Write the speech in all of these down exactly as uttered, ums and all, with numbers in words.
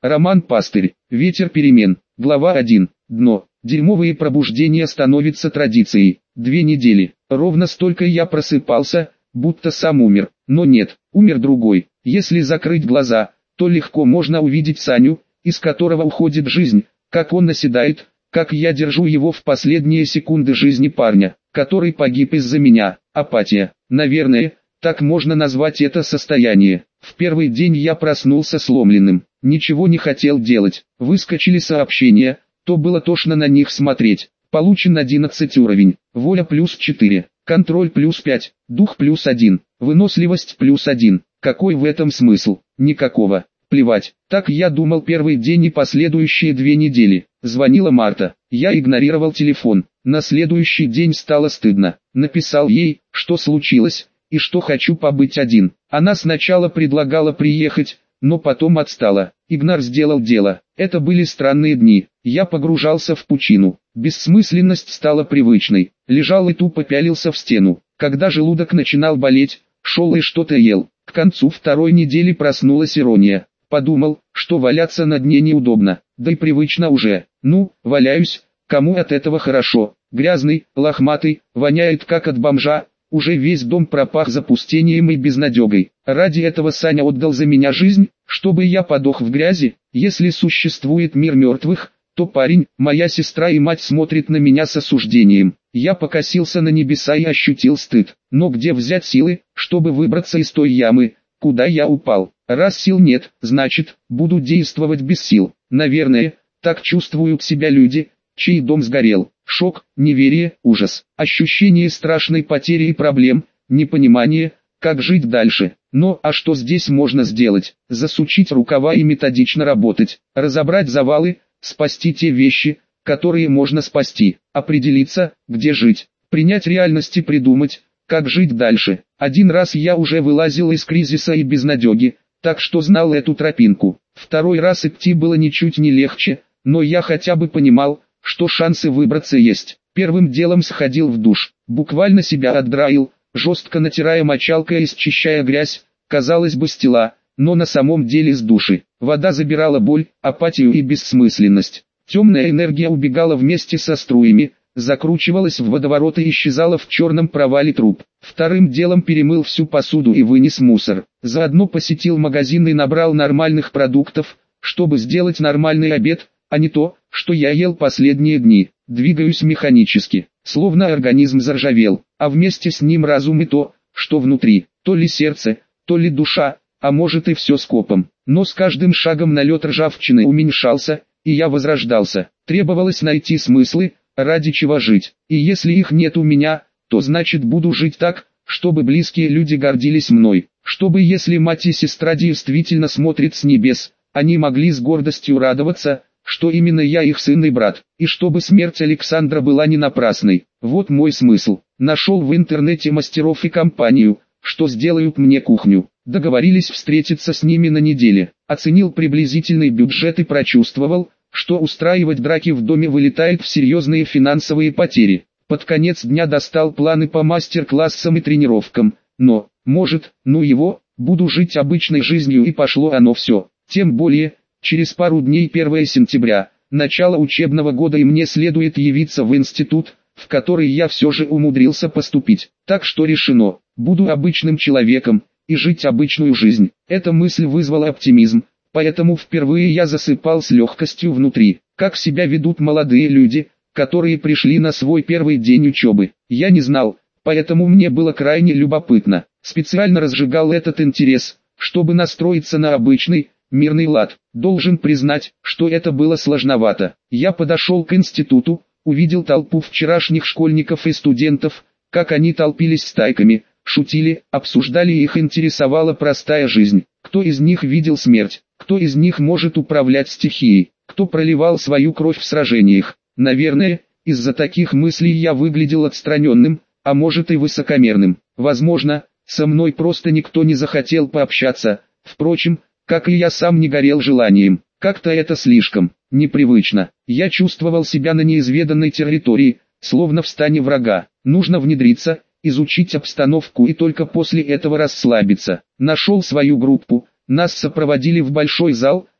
Роман Пастырь. Ветер перемен. Глава один. Дно. Дерьмовые пробуждения становятся традицией. Две недели. Ровно столько я просыпался, будто сам умер. Но нет, умер другой. Если закрыть глаза, то легко можно увидеть Саню, из которого уходит жизнь, как он наседает, как я держу его в последние секунды жизни парня, который погиб из-за меня. Апатия. Наверное, так можно назвать это состояние. В первый день я проснулся сломленным, ничего не хотел делать. Выскочили сообщения, то было тошно на них смотреть. Получен одиннадцать уровень, воля плюс четыре, контроль плюс пять, дух плюс один, выносливость плюс один. Какой в этом смысл? Никакого. Плевать. Так я думал первый день и последующие две недели. Звонила Марта. Я игнорировал телефон. На следующий день стало стыдно. Написал ей, что случилось, и что хочу побыть один. Она сначала предлагала приехать, но потом отстала. Игнор сделал дело. Это были странные дни. Я погружался в пучину. Бессмысленность стала привычной. Лежал и тупо пялился в стену. Когда желудок начинал болеть, шел и что-то ел. К концу второй недели проснулась ирония. Подумал, что валяться на дне неудобно, да и привычно уже. Ну, валяюсь, кому от этого хорошо. Грязный, лохматый, воняет как от бомжа. Уже весь дом пропах запустением и безнадегой. Ради этого Саня отдал за меня жизнь, чтобы я подох в грязи. Если существует мир мертвых, то парень, моя сестра и мать смотрят на меня с осуждением. Я покосился на небеса и ощутил стыд. Но где взять силы, чтобы выбраться из той ямы, куда я упал? Раз сил нет, значит, буду действовать без сил. Наверное, так чувствуют себя люди, чей дом сгорел. Шок, неверие, ужас, ощущение страшной потери и проблем, непонимание, как жить дальше. Но а что здесь можно сделать? Засучить рукава и методично работать, разобрать завалы, спасти те вещи, которые можно спасти, определиться, где жить, принять реальность и придумать, как жить дальше. Один раз я уже вылазил из кризиса и безнадеги, так что знал эту тропинку. Второй раз идти было ничуть не легче, но я хотя бы понимал, что шансы выбраться есть. Первым делом сходил в душ, буквально себя отдраил, жестко натирая мочалкой и счищая грязь, казалось бы стела, но на самом деле с души. Вода забирала боль, апатию и бессмысленность. Темная энергия убегала вместе со струями, закручивалась в водоворот и исчезала в черном провале труб. Вторым делом перемыл всю посуду и вынес мусор. Заодно посетил магазин и набрал нормальных продуктов, чтобы сделать нормальный обед, а не то, что я ел последние дни. Двигаюсь механически, словно организм заржавел, а вместе с ним разум и то, что внутри, то ли сердце, то ли душа, а может и все скопом. Но с каждым шагом налет ржавчины уменьшался, и я возрождался. Требовалось найти смыслы, ради чего жить. И если их нет у меня, то значит буду жить так, чтобы близкие люди гордились мной. Чтобы если мать и сестра действительно смотрят с небес, они могли с гордостью радоваться, что именно я их сын и брат. И чтобы смерть Александра была не напрасной. Вот мой смысл. Нашел в интернете мастеров и компанию, что сделают мне кухню. Договорились встретиться с ними на неделе. Оценил приблизительный бюджет и прочувствовал, что устраивать драки в доме вылетает в серьезные финансовые потери. Под конец дня достал планы по мастер-классам и тренировкам, но, может, ну его, буду жить обычной жизнью и пошло оно все. Тем более, через пару дней первое сентября, начало учебного года и мне следует явиться в институт, в который я все же умудрился поступить. Так что решено, буду обычным человеком, и жить обычную жизнь. Эта мысль вызвала оптимизм. Поэтому впервые я засыпал с легкостью внутри. Как себя ведут молодые люди, которые пришли на свой первый день учебы, я не знал, поэтому мне было крайне любопытно. Специально разжигал этот интерес, чтобы настроиться на обычный, мирный лад. Должен признать, что это было сложновато. Я подошел к институту, увидел толпу вчерашних школьников и студентов, как они толпились стайками, шутили, обсуждали, их интересовала простая жизнь. Кто из них видел смерть? Кто из них может управлять стихией? Кто проливал свою кровь в сражениях? Наверное, из-за таких мыслей я выглядел отстраненным, а может и высокомерным. Возможно, со мной просто никто не захотел пообщаться. Впрочем, как и я сам не горел желанием. Как-то это слишком непривычно. Я чувствовал себя на неизведанной территории, словно в стане врага. Нужно внедриться, изучить обстановку и только после этого расслабиться. Нашел свою группу. Нас сопроводили в большой зал,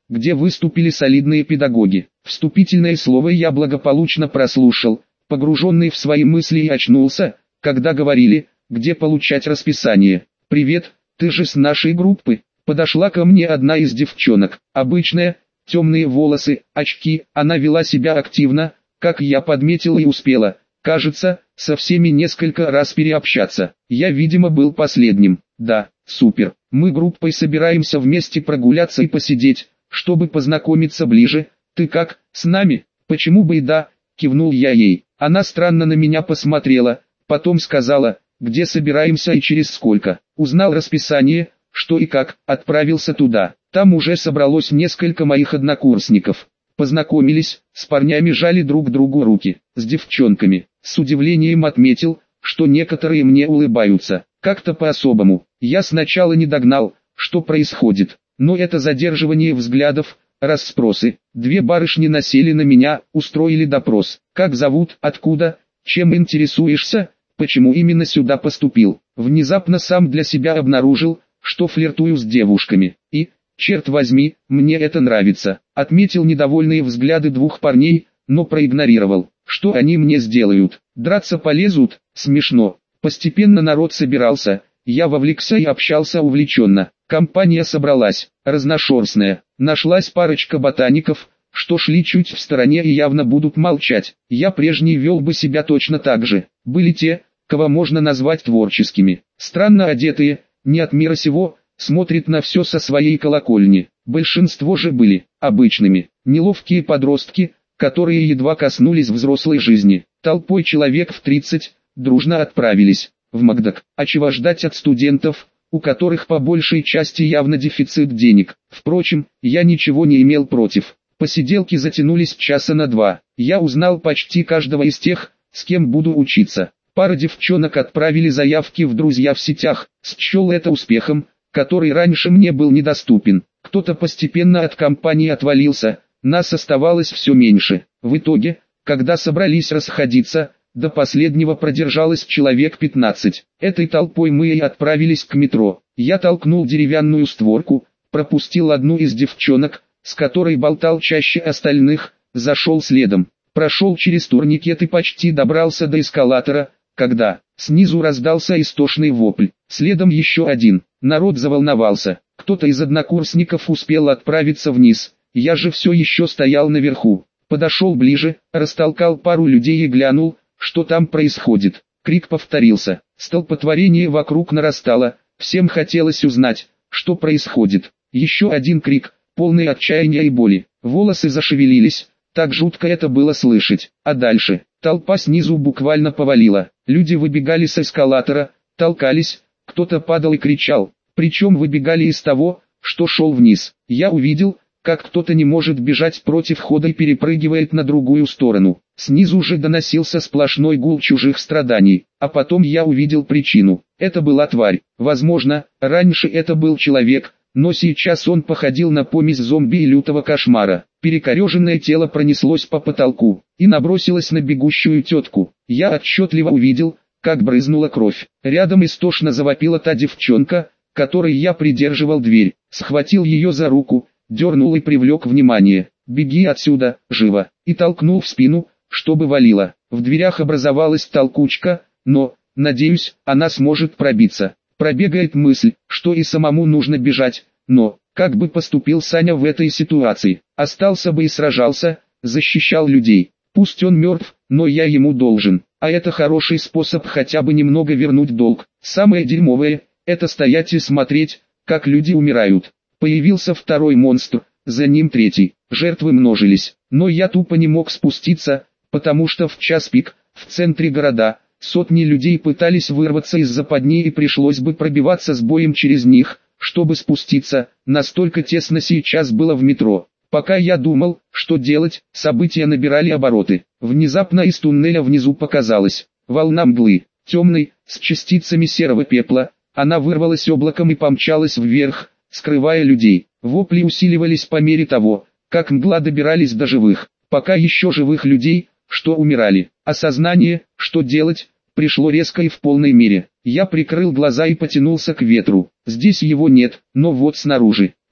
где выступили солидные педагоги. Вступительное слово я благополучно прослушал, погруженный в свои мысли, и очнулся, когда говорили, где получать расписание. «Привет, ты же с нашей группы?» Подошла ко мне одна из девчонок, обычная, темные волосы, очки, она вела себя активно, как я подметил, и успела, кажется, со всеми несколько раз переобщаться. Я, видимо, был последним. Да, супер, мы группой собираемся вместе прогуляться и посидеть, чтобы познакомиться ближе. Ты как, с нами? Почему бы и да, кивнул я ей. Она странно на меня посмотрела, потом сказала, где собираемся и через сколько. Узнал расписание, что и как, отправился туда. Там уже собралось несколько моих однокурсников. Познакомились, с парнями жали друг другу руки, с девчонками. С удивлением отметил, что некоторые мне улыбаются, как-то по-особому. Я сначала не догнал, что происходит, но это задерживание взглядов, расспросы. Две барышни насели на меня, устроили допрос. Как зовут, откуда, чем интересуешься, почему именно сюда поступил. Внезапно сам для себя обнаружил, что флиртую с девушками. И, черт возьми, мне это нравится. Отметил недовольные взгляды двух парней, но проигнорировал. Что они мне сделают? Драться полезут? Смешно. Постепенно народ собирался, я вовлекся и общался увлеченно. Компания собралась, разношерстная. Нашлась парочка ботаников, что шли чуть в стороне и явно будут молчать. Я прежний вел бы себя точно так же. Были те, кого можно назвать творческими. Странно одетые, не от мира сего, смотрят на все со своей колокольни. Большинство же были обычными, неловкие подростки, которые едва коснулись взрослой жизни. Толпой человек в тридцать, дружно отправились в Макдак. А чего ждать от студентов, у которых по большей части явно дефицит денег? Впрочем, я ничего не имел против. Посиделки затянулись часа на два. Я узнал почти каждого из тех, с кем буду учиться. Пара девчонок отправили заявки в друзья в сетях, счел это успехом, который раньше мне был недоступен. Кто-то постепенно от компании отвалился, нас оставалось все меньше. В итоге, когда собрались расходиться, до последнего продержалось человек пятнадцать. Этой толпой мы и отправились к метро. Я толкнул деревянную створку, пропустил одну из девчонок, с которой болтал чаще остальных, зашел следом. Прошел через турникет и почти добрался до эскалатора, когда снизу раздался истошный вопль. Следом еще один. Народ заволновался. Кто-то из однокурсников успел отправиться вниз. Я же все еще стоял наверху. Подошел ближе, растолкал пару людей и глянул, что там происходит. Крик повторился. Столпотворение вокруг нарастало. Всем хотелось узнать, что происходит. Еще один крик, полный отчаяния и боли. Волосы зашевелились. Так жутко это было слышать. А дальше, толпа снизу буквально повалила. Люди выбегали с эскалатора, толкались, кто-то падал и кричал. Причем выбегали из того, что шел вниз. Я увидел, как кто-то не может бежать против хода и перепрыгивает на другую сторону. Снизу же доносился сплошной гул чужих страданий. А потом я увидел причину. Это была тварь. Возможно, раньше это был человек, но сейчас он походил на помесь зомби и лютого кошмара. Перекореженное тело пронеслось по потолку и набросилось на бегущую тетку. Я отчетливо увидел, как брызнула кровь. Рядом истошно завопила та девчонка, которой я придерживал дверь. Схватил ее за руку, дернул и привлек внимание. «Беги отсюда, живо!» И толкнул в спину, чтобы валила. В дверях образовалась толкучка, но, надеюсь, она сможет пробиться. Пробегает мысль, что и самому нужно бежать, но, как бы поступил Саня в этой ситуации? Остался бы и сражался, защищал людей. Пусть он мертв, но я ему должен. А это хороший способ хотя бы немного вернуть долг. Самое дерьмовое, это стоять и смотреть, как люди умирают. Появился второй монстр, за ним третий. Жертвы множились, но я тупо не мог спуститься, потому что в час пик, в центре города, сотни людей пытались вырваться из западни и пришлось бы пробиваться с боем через них, чтобы спуститься. Настолько тесно сейчас было в метро. Пока я думал, что делать, события набирали обороты. Внезапно из туннеля внизу показалась волна мглы, темной, с частицами серого пепла. Она вырвалась облаком и помчалась вверх, скрывая людей. Вопли усиливались по мере того, как мгла добирались до живых. Пока еще живых людей, что умирали. Осознание, что делать, пришло резко и в полной мере. Я прикрыл глаза и потянулся к ветру. Здесь его нет, но вот снаружи.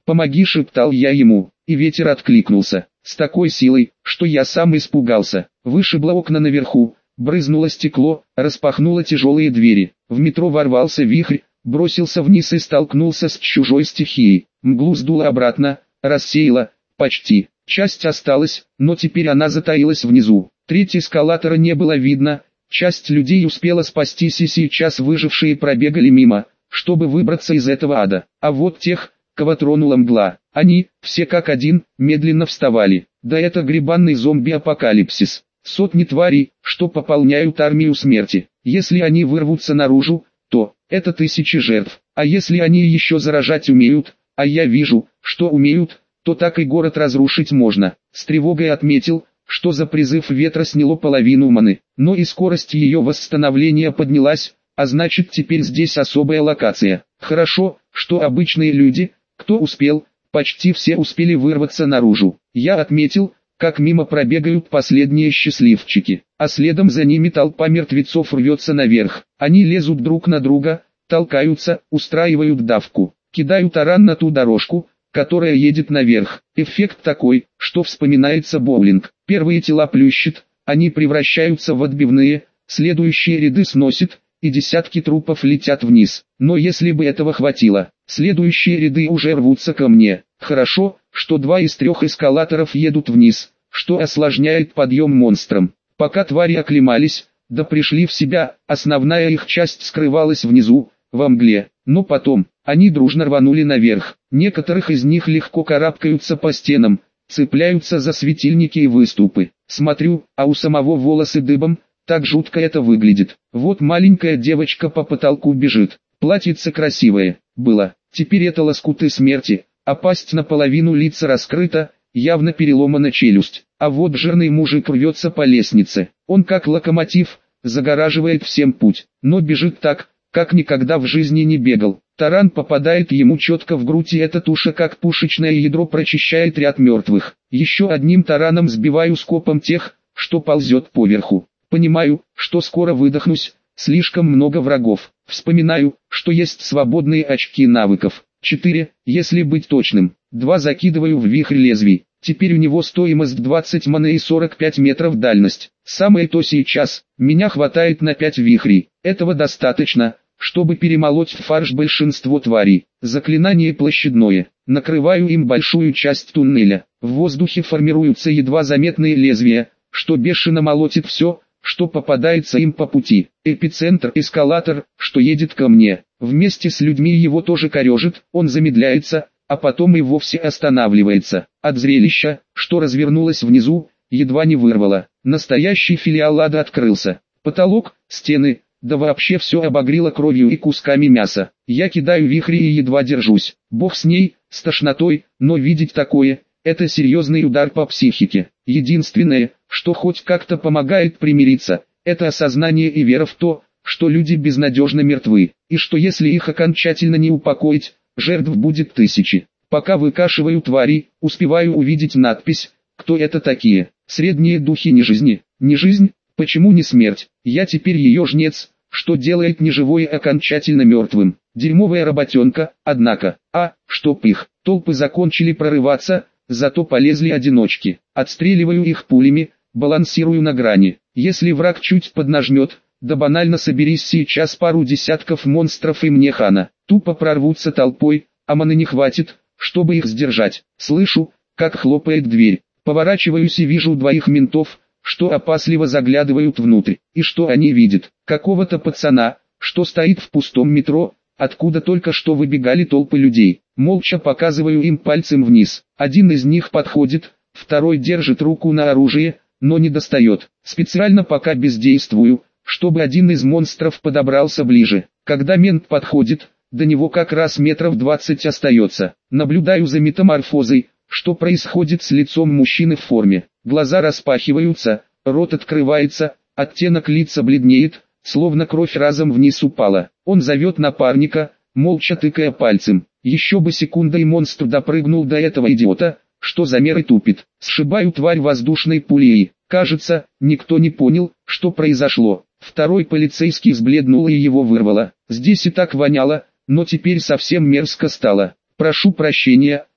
«Помоги», шептал я ему, и ветер откликнулся, с такой силой, что я сам испугался. Вышибло окна наверху, брызнуло стекло, распахнуло тяжелые двери. В метро ворвался вихрь, бросился вниз и столкнулся с чужой стихией. Мглу сдуло обратно, рассеяло, почти. Часть осталась, но теперь она затаилась внизу. Треть эскалатора не было видно, часть людей успела спастись и сейчас выжившие пробегали мимо, чтобы выбраться из этого ада. А вот тех, кого тронула мгла, они, все как один, медленно вставали. Да это гребанный зомби-апокалипсис. Сотни тварей, что пополняют армию смерти. Если они вырвутся наружу, то это тысячи жертв. А если они еще заражать умеют, а я вижу, что умеют, то так и город разрушить можно. С тревогой отметил, что за призыв ветра сняло половину маны, но и скорость ее восстановления поднялась, а значит теперь здесь особая локация. Хорошо, что обычные люди, кто успел, почти все успели вырваться наружу. Я отметил, как мимо пробегают последние счастливчики, а следом за ними толпа мертвецов рвется наверх. Они лезут друг на друга, толкаются, устраивают давку, кидают таран на ту дорожку, которая едет наверх. Эффект такой, что вспоминается боулинг. Первые тела плющит, они превращаются в отбивные, следующие ряды сносит, и десятки трупов летят вниз. Но если бы этого хватило, следующие ряды уже рвутся ко мне. Хорошо, что два из трех эскалаторов едут вниз, что осложняет подъем монстрам. Пока твари оклемались, да пришли в себя, основная их часть скрывалась внизу, во мгле. Но потом, они дружно рванули наверх. Некоторых из них легко карабкаются по стенам, цепляются за светильники и выступы. Смотрю, а у самого волосы дыбом, так жутко это выглядит. Вот маленькая девочка по потолку бежит. Платьице красивое было. Теперь это лоскуты смерти, а пасть наполовину лица раскрыта, явно переломана челюсть. А вот жирный мужик рвется по лестнице. Он как локомотив, загораживает всем путь, но бежит так, как никогда в жизни не бегал. Таран попадает ему четко в грудь, и эта туша как пушечное ядро прочищает ряд мертвых. Еще одним тараном сбиваю скопом тех, что ползет поверху. Понимаю, что скоро выдохнусь, слишком много врагов. Вспоминаю, что есть свободные очки навыков. четыре, если быть точным. два закидываю в вихрь лезвий. Теперь у него стоимость двадцать маны и сорок пять метров дальность. Самое то сейчас, меня хватает на пять вихрей. Этого достаточно, чтобы перемолоть в фарш большинство тварей. Заклинание площадное. Накрываю им большую часть туннеля. В воздухе формируются едва заметные лезвия, что бешено молотит все, что попадается им по пути. Эпицентр — эскалатор, что едет ко мне. Вместе с людьми его тоже корежит, он замедляется, а потом и вовсе останавливается. От зрелища, что развернулось внизу, едва не вырвало. Настоящий филиал ада открылся. Потолок, стены, да вообще все обогрело кровью и кусками мяса. Я кидаю вихри и едва держусь. Бог с ней, с тошнотой, но видеть такое — это серьезный удар по психике. Единственное, что хоть как-то помогает примириться, это осознание и вера в то, что люди безнадежно мертвы, и что если их окончательно не упокоить, жертв будет тысячи. Пока выкашиваю тварей, успеваю увидеть надпись «Кто это такие?» Средние духи нежизни. Не жизнь? Почему не смерть? Я теперь ее жнец, что делает неживое окончательно мертвым. Дерьмовая работенка, однако. А, чтоб их, толпы закончили прорываться, зато полезли одиночки. Отстреливаю их пулями, балансирую на грани. Если враг чуть поднажмет, да банально соберись сейчас пару десятков монстров и мне хана. Тупо прорвутся толпой, а маны не хватит, чтобы их сдержать. Слышу, как хлопает дверь. Поворачиваюсь и вижу двоих ментов, что опасливо заглядывают внутрь. И что они видят? Какого-то пацана, что стоит в пустом метро, откуда только что выбегали толпы людей. Молча показываю им пальцем вниз. Один из них подходит, второй держит руку на оружие, но не достает. Специально пока бездействую, чтобы один из монстров подобрался ближе. Когда мент подходит, до него как раз метров двадцать остается. Наблюдаю за метаморфозой, что происходит с лицом мужчины в форме. Глаза распахиваются, рот открывается, оттенок лица бледнеет, словно кровь разом вниз упала. Он зовет напарника, молча тыкая пальцем. Еще бы секунда и монстр допрыгнул до этого идиота, что замер и тупит. Сшибаю тварь воздушной пулей. Кажется, никто не понял, что произошло. Второй полицейский сбледнул и его вырвало. Здесь и так воняло, но теперь совсем мерзко стало. Прошу прощения,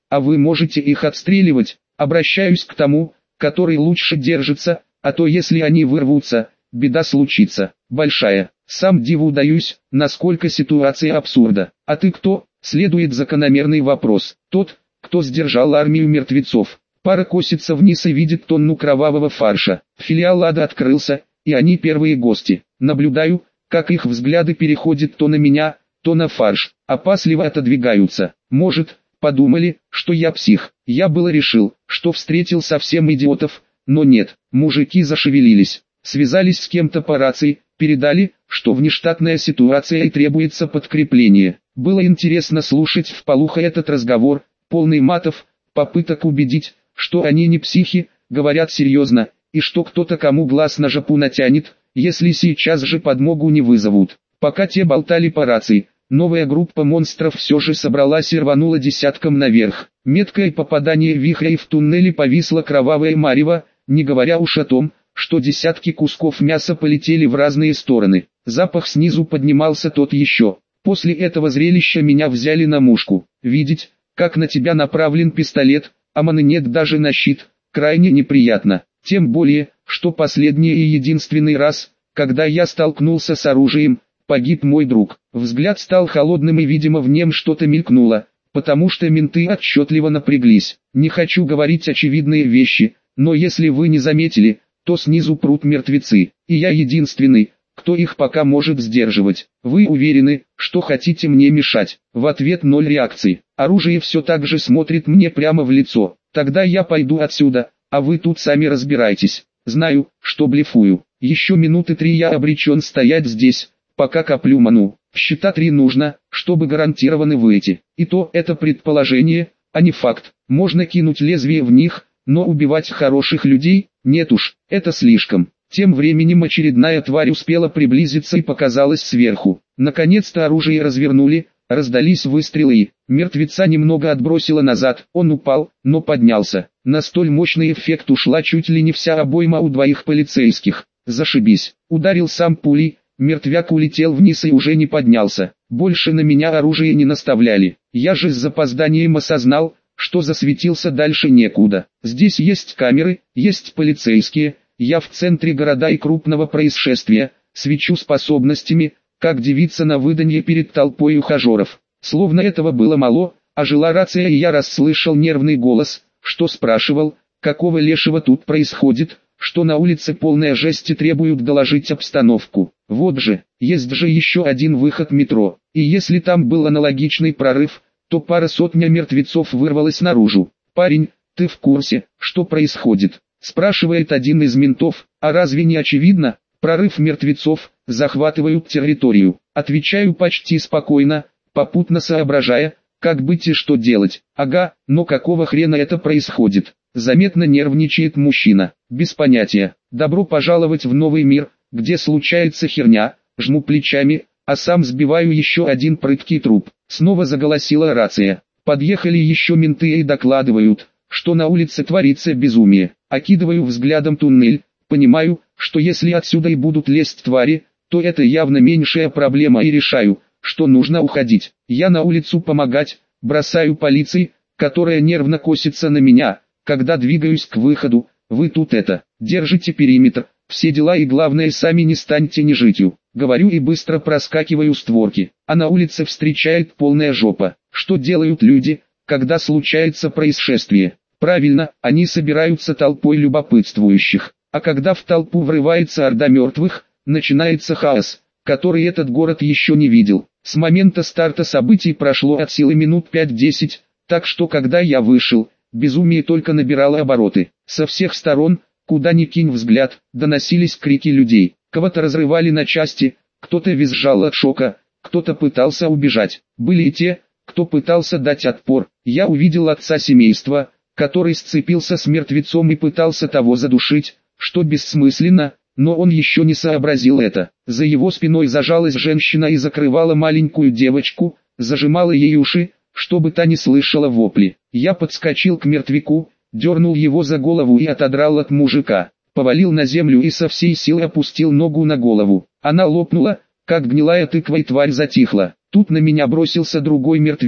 а вы можете их отстреливать. Обращаюсь к тому, который лучше держится, а то если они вырвутся, беда случится, большая. Сам диву даюсь, насколько ситуация абсурда. А ты кто? Следует закономерный вопрос. Тот, кто сдержал армию мертвецов. Пара косится вниз и видит тонну кровавого фарша. Филиал ада открылся, и они первые гости. Наблюдаю, как их взгляды переходят то на меня, то на фарш. Опасливо отодвигаются. Может, подумали, что я псих. Я было решил, что встретил совсем идиотов, но нет. Мужики зашевелились, связались с кем-то по рации, передали, что внештатная ситуация и требуется подкрепление. Было интересно слушать вполуха этот разговор, полный матов, попыток убедить, что они не психи, говорят серьезно, и что кто-то кому глаз на жопу натянет, если сейчас же подмогу не вызовут. Пока те болтали по рации, новая группа монстров все же собралась и рванула десятком наверх. Меткое попадание вихря и в туннеле повисло кровавое марево, не говоря уж о том, что десятки кусков мяса полетели в разные стороны. Запах снизу поднимался тот еще. После этого зрелища меня взяли на мушку. Видеть, как на тебя направлен пистолет, а маны нет даже на щит, крайне неприятно. Тем более, что последний и единственный раз, когда я столкнулся с оружием, погиб мой друг. Взгляд стал холодным и видимо в нем что-то мелькнуло, потому что менты отчетливо напряглись. Не хочу говорить очевидные вещи, но если вы не заметили, то снизу прут мертвецы, и я единственный, кто их пока может сдерживать. Вы уверены, что хотите мне мешать? В ответ ноль реакций. Оружие все так же смотрит мне прямо в лицо. Тогда я пойду отсюда, а вы тут сами разбирайтесь. Знаю, что блефую. Еще минуты три я обречен стоять здесь, пока коплю ману. Счета три нужно, чтобы гарантированно выйти. И то это предположение, а не факт. Можно кинуть лезвие в них, но убивать хороших людей, нет уж, это слишком. Тем временем очередная тварь успела приблизиться и показалась сверху. Наконец-то оружие развернули, раздались выстрелы и мертвеца немного отбросило назад. Он упал, но поднялся. На столь мощный эффект ушла чуть ли не вся обойма у двоих полицейских. Зашибись. Ударил сам пулей, мертвяк улетел вниз и уже не поднялся. Больше на меня оружие не наставляли. Я же с запозданием осознал, что засветился дальше некуда. Здесь есть камеры, есть полицейские, я в центре города и крупного происшествия, свечу способностями, как девица на выданье перед толпой ухажеров. Словно этого было мало, ожила рация и я расслышал нервный голос, что спрашивал, какого лешего тут происходит, что на улице полная жесть и требуют доложить обстановку. Вот же, есть же еще один выход метро, и если там был аналогичный прорыв, то пара сотня мертвецов вырвалась наружу. «Парень, ты в курсе, что происходит?» – спрашивает один из ментов. «А разве не очевидно? Прорыв мертвецов, захватывают территорию». Отвечаю почти спокойно, попутно соображая, как быть и что делать. «Ага, но какого хрена это происходит?» Заметно нервничает мужчина. «Без понятия. Добро пожаловать в новый мир, где случается херня». Жму плечами, а сам сбиваю еще один прыткий труп. Снова заголосила рация. Подъехали еще менты и докладывают, что на улице творится безумие. Окидываю взглядом туннель, понимаю, что если отсюда и будут лезть твари, то это явно меньшая проблема и решаю, что нужно уходить. Я на улицу помогать, бросаю полиции, которая нервно косится на меня, когда двигаюсь к выходу. Вы тут это, держите периметр, все дела и главное сами не станьте нежитью. Говорю и быстро проскакиваю створки, а на улице встречает полная жопа. Что делают люди, когда случается происшествие? Правильно, они собираются толпой любопытствующих, а когда в толпу врывается орда мертвых, начинается хаос, который этот город еще не видел. С момента старта событий прошло от силы минут пять-десять, так что когда я вышел, безумие только набирало обороты. Со всех сторон, куда ни кинь взгляд, доносились крики людей. Кого-то разрывали на части, кто-то визжал от шока, кто-то пытался убежать. Были и те, кто пытался дать отпор. Я увидел отца семейства, который сцепился с мертвецом и пытался того задушить, что бессмысленно, но он еще не сообразил это. За его спиной зажалась женщина и закрывала маленькую девочку, зажимала ей уши, чтобы та не слышала вопли. Я подскочил к мертвяку, дернул его за голову и отодрал от мужика. Повалил на землю и со всей силы опустил ногу на голову. Она лопнула, как гнилая тыква, и тварь затихла. Тут на меня бросился другой мертвяк,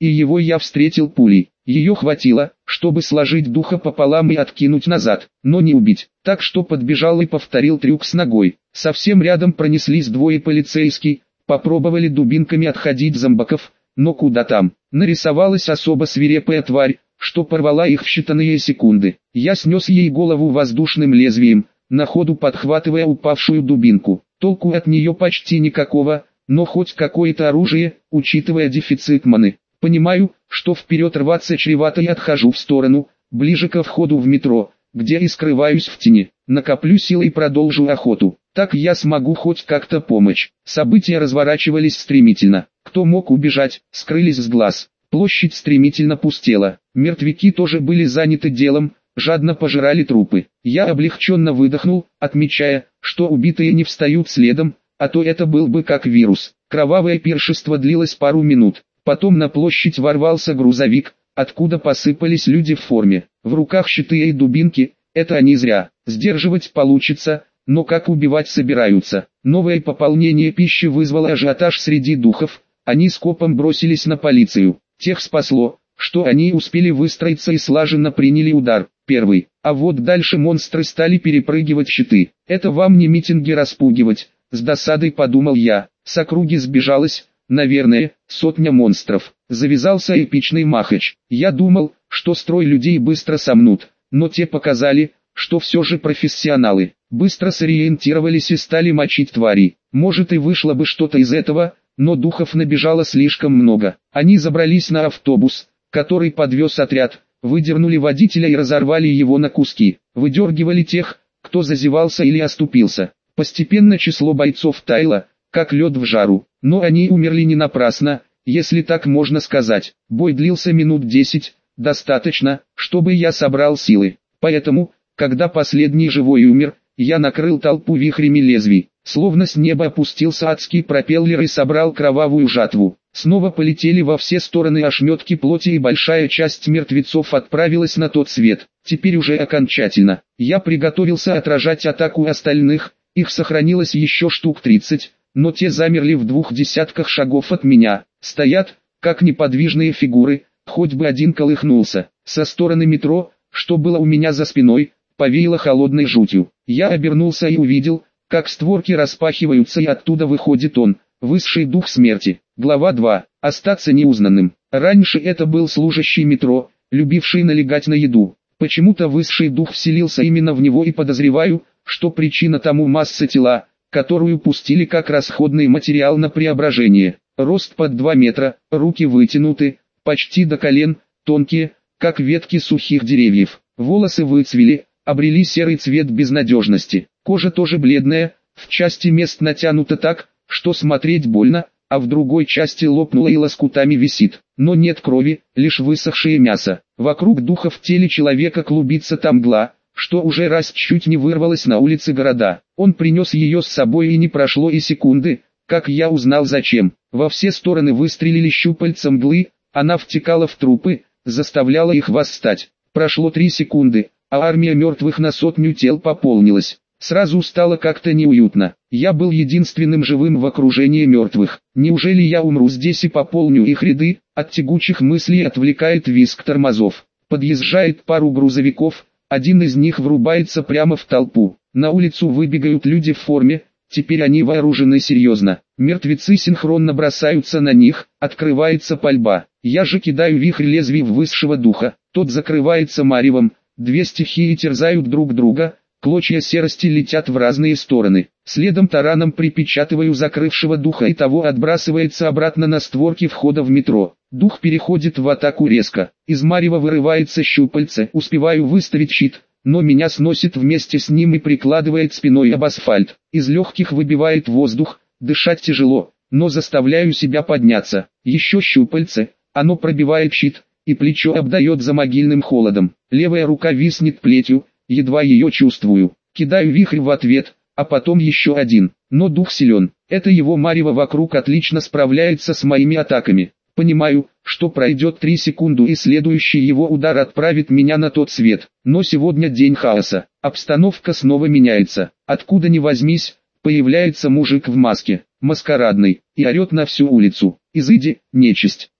и его я встретил пулей. Ее хватило, чтобы сложить духа пополам и откинуть назад, но не убить. Так что подбежал и повторил трюк с ногой. Совсем рядом пронеслись двое полицейских, попробовали дубинками отходить зомбаков, но куда там. Нарисовалась особо свирепая тварь, что порвала их в считанные секунды. Я снес ей голову воздушным лезвием, на ходу подхватывая упавшую дубинку. Толку от нее почти никакого, но хоть какое-то оружие, учитывая дефицит маны. Понимаю, что вперед рваться чревато, и отхожу в сторону, ближе ко входу в метро, где и скрываюсь в тени. Накоплю силы и продолжу охоту. Так я смогу хоть как-то помочь. События разворачивались стремительно. Кто мог убежать, скрылись с глаз. Площадь стремительно пустела. Мертвяки тоже были заняты делом, жадно пожирали трупы. Я облегченно выдохнул, отмечая, что убитые не встают следом, а то это был бы как вирус. Кровавое пиршество длилось пару минут. Потом на площадь ворвался грузовик, откуда посыпались люди в форме. В руках щиты и дубинки, это они зря. Сдерживать получится, но как убивать собираются. Новое пополнение пищи вызвало ажиотаж среди духов, они скопом бросились на полицию. Тех спасло, что они успели выстроиться и слаженно приняли удар, первый. А вот дальше монстры стали перепрыгивать щиты. Это вам не митинги распугивать, с досадой подумал я. С округи сбежалось, наверное, сотня монстров. Завязался эпичный махач. Я думал, что строй людей быстро сомнут, но те показали, что все же профессионалы. Быстро сориентировались и стали мочить тварей. Может и вышло бы что-то из этого, но духов набежало слишком много. Они забрались на автобус, который подвез отряд, выдернули водителя и разорвали его на куски. Выдергивали тех, кто зазевался или оступился. Постепенно число бойцов таяло, как лед в жару. Но они умерли не напрасно, если так можно сказать. Бой длился минут десять, достаточно, чтобы я собрал силы. Поэтому, когда последний живой умер, я накрыл толпу вихрями лезвий. Словно с неба опустился адский пропеллер и собрал кровавую жатву. Снова полетели во все стороны ошметки плоти, и большая часть мертвецов отправилась на тот свет. Теперь уже окончательно. Я приготовился отражать атаку остальных, их сохранилось еще штук тридцать, но те замерли в двух десятках шагов от меня. Стоят, как неподвижные фигуры, хоть бы один колыхнулся. Со стороны метро, что было у меня за спиной, повеяло холодной жутью. Я обернулся и увидел, как створки распахиваются, и оттуда выходит он, высший дух смерти. Глава два. Остаться неузнанным. Раньше это был служащий метро, любивший налегать на еду. Почему-то высший дух вселился именно в него, и подозреваю, что причина тому масса тела, которую пустили как расходный материал на преображение. Рост под два метра, руки вытянуты, почти до колен, тонкие, как ветки сухих деревьев. Волосы выцвели, обрели серый цвет безнадежности. Кожа тоже бледная, в части мест натянута так, что смотреть больно, а в другой части лопнула и лоскутами висит. Но нет крови, лишь высохшее мясо. Вокруг духа в теле человека клубится та мгла, что уже раз чуть не вырвалась на улицы города. Он принес ее с собой, и не прошло и секунды, как я узнал зачем. Во все стороны выстрелили щупальца мглы, она втекала в трупы, заставляла их восстать. Прошло три секунды, а армия мертвых на сотню тел пополнилась. Сразу стало как-то неуютно. Я был единственным живым в окружении мертвых. Неужели я умру здесь и пополню их ряды? От тягучих мыслей отвлекает визг тормозов. Подъезжает пару грузовиков, один из них врубается прямо в толпу. На улицу выбегают люди в форме, теперь они вооружены серьезно. Мертвецы синхронно бросаются на них, открывается пальба. Я же кидаю вихрь лезвий в высшего духа, тот закрывается маревом, две стихии терзают друг друга. Клочья серости летят в разные стороны. Следом тараном припечатываю закрывшего духа, и того отбрасывается обратно на створки входа в метро. Дух переходит в атаку резко. Из марева вырывается щупальце. Успеваю выставить щит, но меня сносит вместе с ним и прикладывает спиной об асфальт. Из легких выбивает воздух, дышать тяжело, но заставляю себя подняться. Еще щупальце, оно пробивает щит, и плечо обдает замогильным холодом. Левая рука виснет плетью. Едва ее чувствую, кидаю вихрь в ответ, а потом еще один. Но дух силен, это его марево вокруг отлично справляется с моими атаками. Понимаю, что пройдет три секунды и следующий его удар отправит меня на тот свет. Но сегодня день хаоса, обстановка снова меняется. Откуда ни возьмись, появляется мужик в маске, маскарадный, и орет на всю улицу: «Изыди, нечисть!»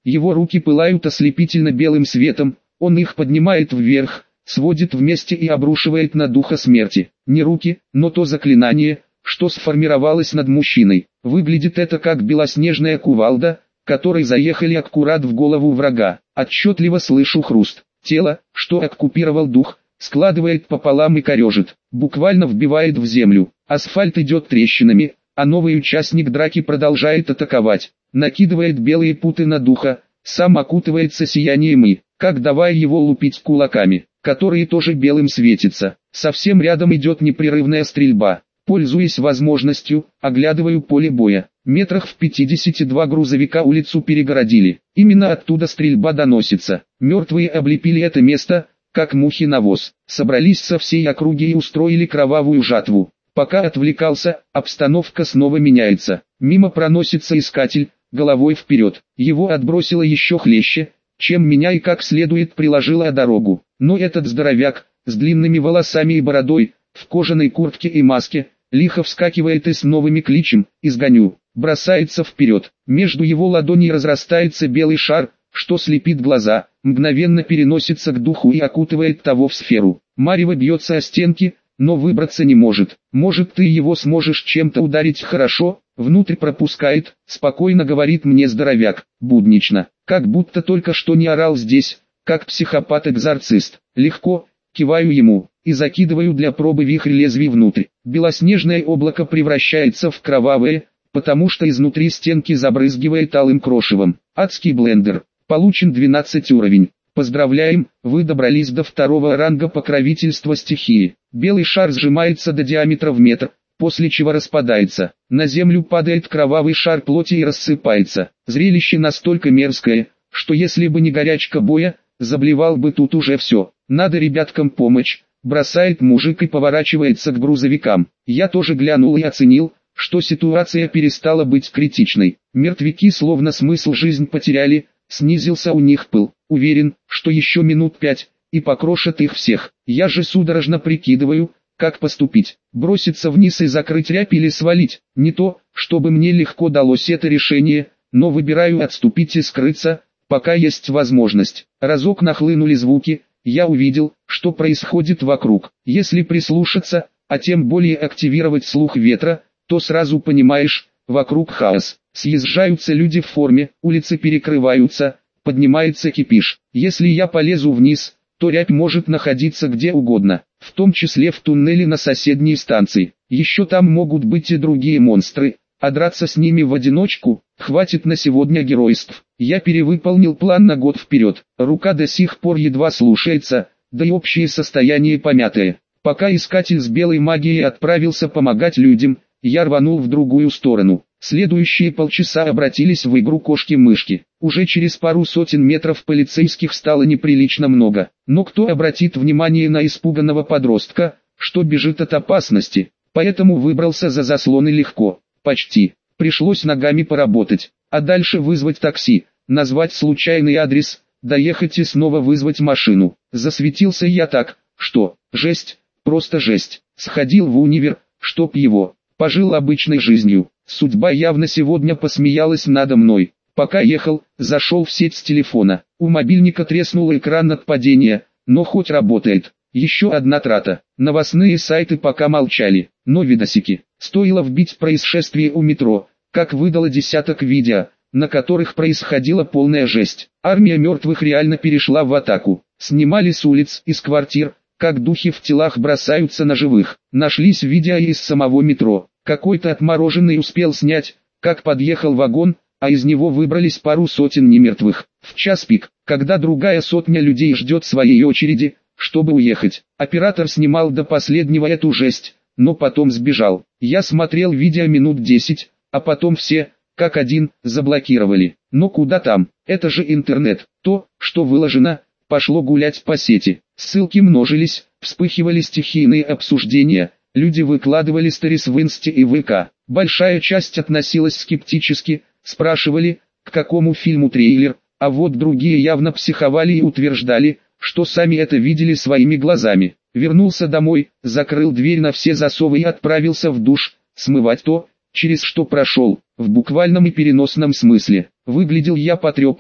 Его руки пылают ослепительно белым светом, он их поднимает вверх, сводит вместе и обрушивает на духа смерти. Не руки, но то заклинание, что сформировалось над мужчиной. Выглядит это как белоснежная кувалда, которой заехали аккурат в голову врага. Отчетливо слышу хруст. Тело, что оккупировал дух, складывает пополам и корежит, буквально вбивает в землю. Асфальт идет трещинами, а новый участник драки продолжает атаковать. Накидывает белые путы на духа, сам окутывается сиянием и, как давая его лупить кулаками, которые тоже белым светятся. Совсем рядом идет непрерывная стрельба. Пользуясь возможностью, оглядываю поле боя. Метрах в пятидесяти два грузовика улицу перегородили. Именно оттуда стрельба доносится. Мертвые облепили это место, как мухи навоз. Собрались со всей округи и устроили кровавую жатву. Пока отвлекался, обстановка снова меняется. Мимо проносится искатель, головой вперед. Его отбросило еще хлеще, чем меня и как следует приложило о дорогу. Но этот здоровяк, с длинными волосами и бородой, в кожаной куртке и маске, лихо вскакивает и с новыми кличем «Изгоню», бросается вперед. Между его ладоней разрастается белый шар, что слепит глаза, мгновенно переносится к духу и окутывает того в сферу. Марево бьется о стенки, но выбраться не может. Может, ты его сможешь чем-то ударить хорошо? Внутрь пропускает, спокойно говорит мне здоровяк, буднично, как будто только что не орал здесь, как психопат-экзорцист. Легко, киваю ему, и закидываю для пробы вихрь лезвий внутрь. Белоснежное облако превращается в кровавое, потому что изнутри стенки забрызгивает алым крошевом. Адский блендер. Получен двенадцатый уровень. Поздравляем, вы добрались до второго ранга покровительства стихии. Белый шар сжимается до диаметра в метр, после чего распадается. На землю падает кровавый шар плоти и рассыпается. Зрелище настолько мерзкое, что если бы не горячка боя, заблевал бы тут уже все. Надо ребяткам помочь, бросает мужик и поворачивается к грузовикам. Я тоже глянул и оценил, что ситуация перестала быть критичной. Мертвяки словно смысл жизни потеряли, снизился у них пыл. Уверен, что еще минут пять, и покрошат их всех. Я же судорожно прикидываю, как поступить. Броситься вниз и закрыть рябь или свалить. Не то, чтобы мне легко далось это решение, но выбираю отступить и скрыться, пока есть возможность. Разок нахлынули звуки, я увидел, что происходит вокруг. Если прислушаться, а тем более активировать слух ветра, то сразу понимаешь, вокруг хаос. Съезжаются люди в форме, улицы перекрываются, поднимается кипиш. Если я полезу вниз, то рябь может находиться где угодно, в том числе в туннеле на соседней станции. Еще там могут быть и другие монстры, а драться с ними в одиночку, хватит на сегодня геройств. Я перевыполнил план на год вперед, рука до сих пор едва слушается, да и общее состояние помятое. Пока искатель с белой магией отправился помогать людям, я рванул в другую сторону. Следующие полчаса обратились в игру кошки-мышки. Уже через пару сотен метров полицейских стало неприлично много. Но кто обратит внимание на испуганного подростка, что бежит от опасности? Поэтому выбрался за заслоны легко. Почти. Пришлось ногами поработать. А дальше вызвать такси, назвать случайный адрес, доехать и снова вызвать машину. Засветился я так, что, жесть, просто жесть. Сходил в универ, чтоб его, пожил обычной жизнью. Судьба явно сегодня посмеялась надо мной. Пока ехал, зашел в сеть с телефона. У мобильника треснул экран от падения, но хоть работает. Еще одна трата. Новостные сайты пока молчали, но видосики. Стоило вбить происшествие у метро, как выдало десяток видео, на которых происходила полная жесть. Армия мертвых реально перешла в атаку. Снимали с улиц, из квартир, как духи в телах бросаются на живых. Нашлись видео из самого метро. Какой-то отмороженный успел снять, как подъехал вагон, а из него выбрались пару сотен немертвых. В час пик, когда другая сотня людей ждет своей очереди, чтобы уехать. Оператор снимал до последнего эту жесть, но потом сбежал. Я смотрел видео минут десять, а потом все, как один, заблокировали. Но куда там, это же интернет. То, что выложено, пошло гулять по сети. Ссылки множились, вспыхивали стихийные обсуждения. Люди выкладывали сторис в инсте и ВК. Большая часть относилась скептически, спрашивали, к какому фильму трейлер, а вот другие явно психовали и утверждали, что сами это видели своими глазами. Вернулся домой, закрыл дверь на все засовы и отправился в душ, смывать то, через что прошел, в буквальном и переносном смысле. Выглядел я потрепанно,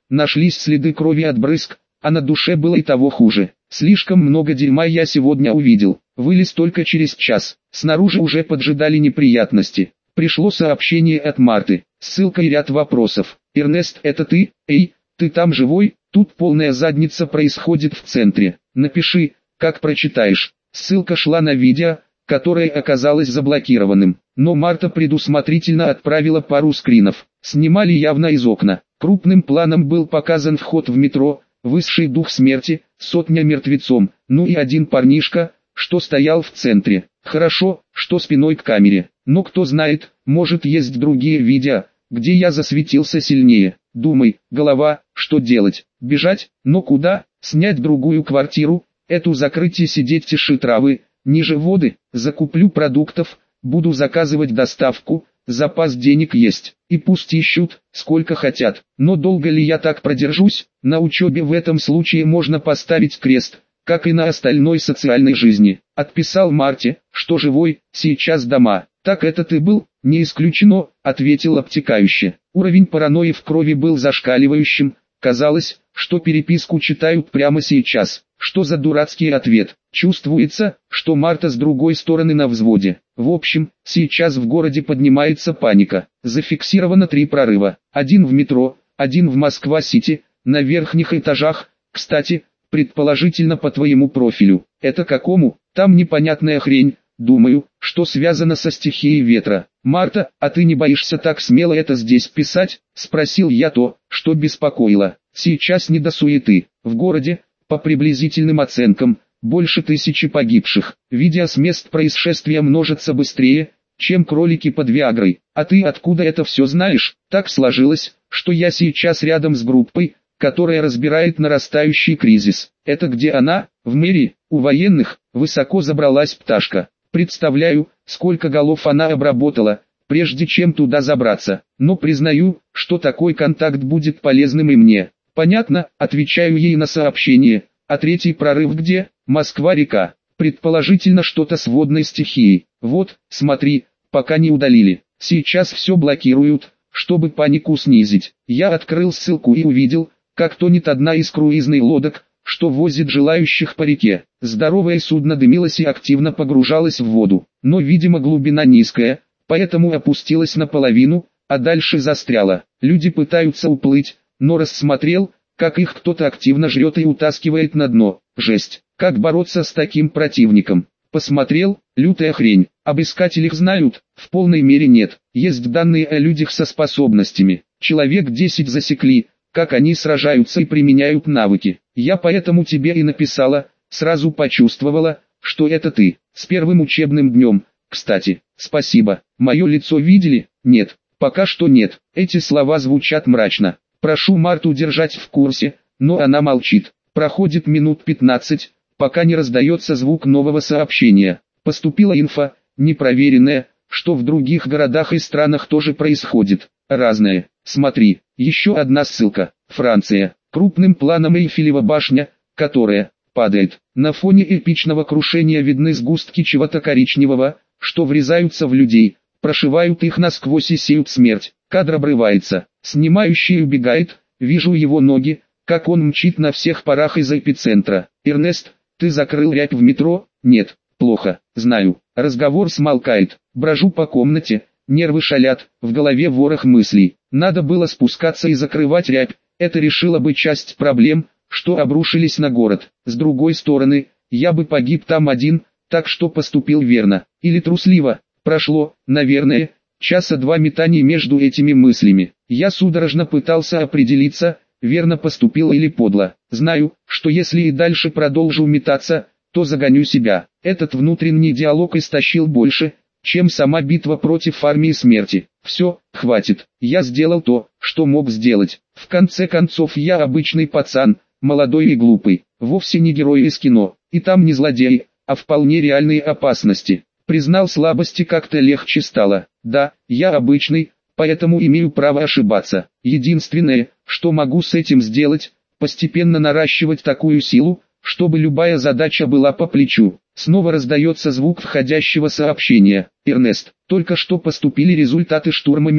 нашлись следы крови от брызг, а на душе было и того хуже. Слишком много дерьма я сегодня увидел. Вылез только через час. Снаружи уже поджидали неприятности. Пришло сообщение от Марты. Ссылка и ряд вопросов. «Эрнест, это ты? Эй, ты там живой?» Тут полная задница происходит в центре. Напиши, как прочитаешь. Ссылка шла на видео, которое оказалось заблокированным. Но Марта предусмотрительно отправила пару скринов. Снимали явно из окна. Крупным планом был показан вход в метро, высший дух смерти, сотня мертвецом, ну и один парнишка, что стоял в центре. Хорошо, что спиной к камере. Но кто знает, может есть другие видео, где я засветился сильнее. Думай, голова, что делать? Бежать? Но куда? Снять другую квартиру? Эту закрыть и сидеть тиши травы, ниже воды? Закуплю продуктов, буду заказывать доставку, запас денег есть. И пусть ищут, сколько хотят. Но долго ли я так продержусь? На учебе в этом случае можно поставить крест, как и на остальной социальной жизни. Отписал Марте, что живой, сейчас дома. «Так это ты был?» «Не исключено», — ответил обтекающе. Уровень паранойи в крови был зашкаливающим. Казалось, что переписку читают прямо сейчас. Что за дурацкий ответ? Чувствуется, что Марта с другой стороны на взводе. В общем, сейчас в городе поднимается паника. Зафиксировано три прорыва. Один в метро, один в Москва-Сити, на верхних этажах. Кстати, предположительно по твоему профилю. Это какому? Там непонятная хрень. Думаю, что связано со стихией ветра. «Марта, а ты не боишься так смело это здесь писать?» – спросил я то, что беспокоило. Сейчас не до суеты. В городе, по приблизительным оценкам, больше тысячи погибших. Видео с мест происшествия множится быстрее, чем кролики под Виагрой. А ты откуда это все знаешь? Так сложилось, что я сейчас рядом с группой, которая разбирает нарастающий кризис. Это где она? В мэрии, у военных, высоко забралась пташка. Представляю, сколько голов она обработала, прежде чем туда забраться. Но признаю, что такой контакт будет полезным и мне. Понятно, отвечаю ей на сообщение. А третий прорыв где? Москва-река. Предположительно что-то с водной стихией. Вот, смотри, пока не удалили. Сейчас все блокируют, чтобы панику снизить. Я открыл ссылку и увидел, как тонет одна из круизных лодок, что возит желающих по реке. Здоровое судно дымилось и активно погружалось в воду, но, видимо, глубина низкая, поэтому опустилось наполовину, а дальше застряло. Люди пытаются уплыть, но рассмотрел, как их кто-то активно жрет и утаскивает на дно. Жесть, как бороться с таким противником? Посмотрел, лютая хрень. Об искателях знают? В полной мере нет. Есть данные о людях со способностями. Человек десять засекли, как они сражаются и применяют навыки. Я поэтому тебе и написала, сразу почувствовала, что это ты. С первым учебным днем, кстати. Спасибо. Мое лицо видели? Нет, пока что нет. Эти слова звучат мрачно. Прошу Марту держать в курсе, но она молчит. Проходит минут пятнадцать, пока не раздается звук нового сообщения. Поступила инфа, непроверенная, что в других городах и странах тоже происходит. Разное. Смотри, еще одна ссылка. Франция. Крупным планом Эйфелева башня, которая падает. На фоне эпичного крушения видны сгустки чего-то коричневого, что врезаются в людей, прошивают их насквозь и сеют смерть. Кадр обрывается. Снимающий убегает, вижу его ноги, как он мчит на всех парах из эпицентра. «Эрнест, ты закрыл рябь в метро?» «Нет, плохо, знаю». Разговор смолкает. Брожу по комнате, нервы шалят, в голове ворох мыслей. Надо было спускаться и закрывать рябь, это решило бы часть проблем, что обрушились на город. С другой стороны, я бы погиб там один, так что поступил верно. Или трусливо. Прошло, наверное, часа два метаний между этими мыслями. Я судорожно пытался определиться, верно поступил или подло. Знаю, что если и дальше продолжу метаться, то загоню себя. Этот внутренний диалог истощил больше, чем сама битва против армии смерти. Все, хватит. Я сделал то, что мог сделать. В конце концов я обычный пацан, молодой и глупый, вовсе не герой из кино. И там не злодей, а вполне реальные опасности. Признал слабости как-то легче стало. Да, я обычный, поэтому имею право ошибаться. Единственное, что могу с этим сделать, постепенно наращивать такую силу, чтобы любая задача была по плечу. Снова раздается звук входящего сообщения. «Эрнест, только что поступили результаты штурма метро.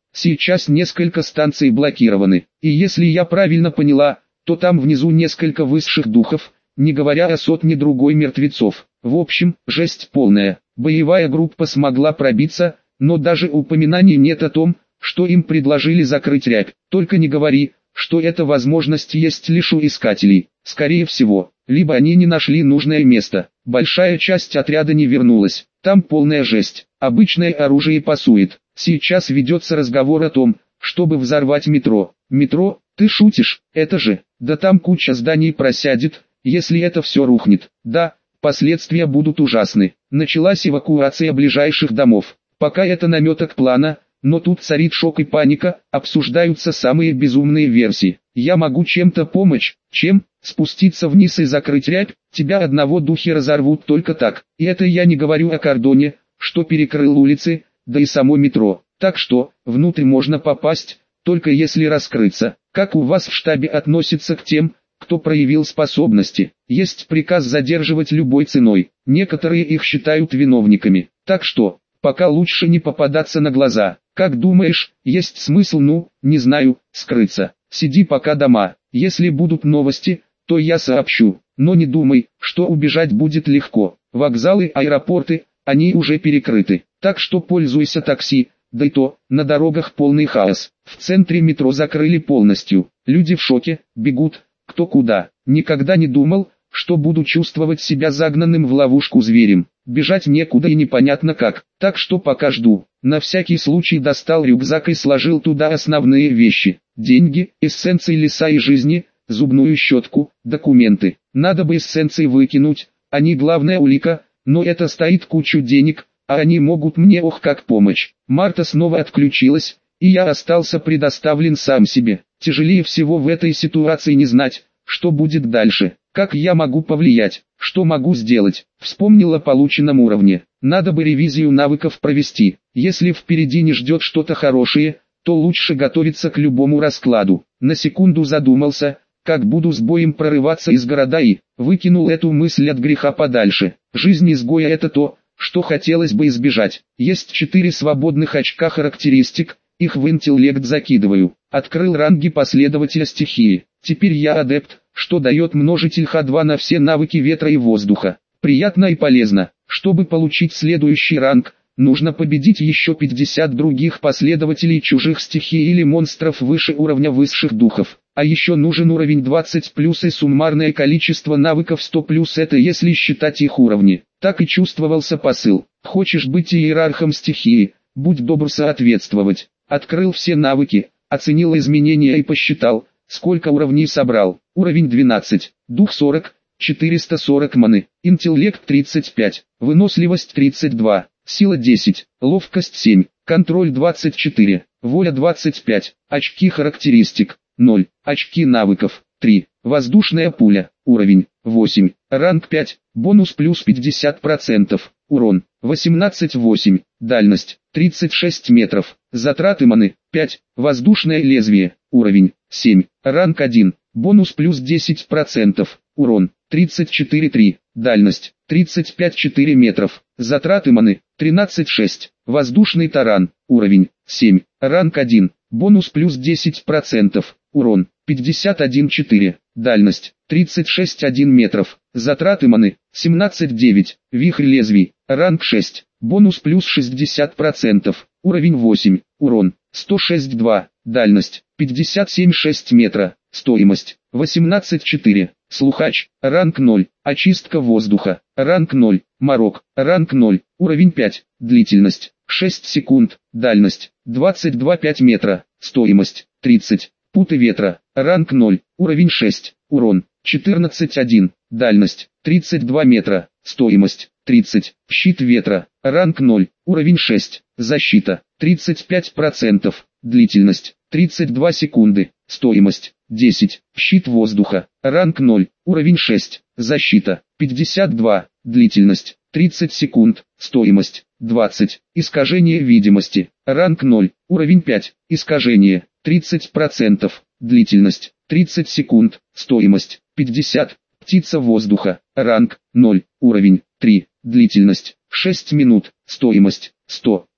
Сейчас несколько станций блокированы, и если я правильно поняла, то там внизу несколько высших духов, не говоря о сотне другой мертвецов. В общем, жесть полная. Боевая группа смогла пробиться, но даже упоминаний нет о том, что им предложили закрыть рябь. Только не говори, что эта возможность есть лишь у искателей. Скорее всего, либо они не нашли нужное место. Большая часть отряда не вернулась. Там полная жесть. Обычное оружие пасует. Сейчас ведется разговор о том, чтобы взорвать метро. Метро? Ты шутишь? Это же... Да там куча зданий просядет, если это все рухнет. Да, последствия будут ужасны. Началась эвакуация ближайших домов. Пока это наметок плана, но тут царит шок и паника, обсуждаются самые безумные версии. Я могу чем-то помочь? Чем? Спуститься вниз и закрыть рябь? Тебя одного духи разорвут только так. И это я не говорю о кордоне, что перекрыл улицы, да и само метро. Так что, внутрь можно попасть, только если раскрыться. Как у вас в штабе относятся к тем, кто проявил способности? Есть приказ задерживать любой ценой. Некоторые их считают виновниками. Так что, пока лучше не попадаться на глаза. Как думаешь, есть смысл, ну, не знаю, скрыться? Сиди пока дома. Если будут новости, то я сообщу. Но не думай, что убежать будет легко. Вокзалы, аэропорты, они уже перекрыты. Так что пользуйся такси. Да и то, на дорогах полный хаос. В центре метро закрыли полностью. Люди в шоке, бегут, кто куда. Никогда не думал, что буду чувствовать себя загнанным в ловушку зверем. Бежать некуда и непонятно как. Так что пока жду. На всякий случай достал рюкзак и сложил туда основные вещи. Деньги, эссенции леса и жизни, зубную щетку, документы. Надо бы эссенции выкинуть, они главная улика, но это стоит кучу денег, а они могут мне ох как помочь. Марта снова отключилась, и я остался предоставлен сам себе. Тяжелее всего в этой ситуации не знать, что будет дальше. Как я могу повлиять? Что могу сделать? Вспомнил о полученном уровне. Надо бы ревизию навыков провести. Если впереди не ждет что-то хорошее, то лучше готовиться к любому раскладу. На секунду задумался, как буду с боем прорываться из города и выкинул эту мысль от греха подальше. Жизнь изгоя — это то, что хотелось бы избежать. Есть четыре свободных очка характеристик, их в интеллект закидываю. Открыл ранги последователя стихии. Теперь я адепт, что дает множитель ха два на все навыки ветра и воздуха. Приятно и полезно. Чтобы получить следующий ранг, нужно победить еще пятьдесят других последователей чужих стихий или монстров выше уровня высших духов. А еще нужен уровень двадцать плюс и суммарное количество навыков сто плюс, это если считать их уровни. Так и чувствовался посыл. Хочешь быть иерархом стихии, будь добр соответствовать. Открыл все навыки, оценил изменения и посчитал, сколько уровней собрал. Уровень двенадцать, дух сорок, четыреста сорок маны, интеллект тридцать пять, выносливость тридцать два, сила десять, ловкость семь, контроль двадцать четыре, воля двадцать пять, очки характеристик ноль, очки навыков три, воздушная пуля, уровень восемь, ранг пять, бонус плюс пятьдесят процентов, урон восемнадцать восемь, дальность тридцать шесть метров, затраты маны пять, воздушное лезвие, уровень семь, ранг один, бонус плюс десять процентов, урон тридцать четыре три, дальность тридцать пять четыре метров, затраты маны тринадцать шесть, воздушный таран, уровень семь, ранг один, бонус плюс десять процентов, урон пятьдесят один четыре, дальность тридцать шесть один метров, затраты маны семнадцать девять, вихрь лезвий, ранг шесть, бонус плюс шестьдесят процентов, уровень восемь, урон сто шесть два, дальность пятьдесят семь шесть метра, стоимость восемнадцать четыре, слухач, ранг ноль, очистка воздуха, ранг ноль, морок, ранг ноль, уровень пять, длительность шесть секунд, дальность двадцать два пять метра, стоимость тридцать, путы ветра, ранг ноль, уровень шесть, урон четырнадцать один, дальность тридцать два метра, стоимость тридцать, щит ветра, ранг ноль, уровень шесть, защита тридцать пять процентов, длительность тридцать два секунды, стоимость десять, щит воздуха, ранг ноль, уровень шесть, защита пятьдесят два, длительность тридцать секунд, стоимость двадцать, искажение видимости, ранг ноль, уровень пять, искажение тридцать процентов, длительность тридцать секунд, стоимость пятьдесят, птица воздуха, ранг ноль, уровень три, длительность шесть минут, стоимость сто,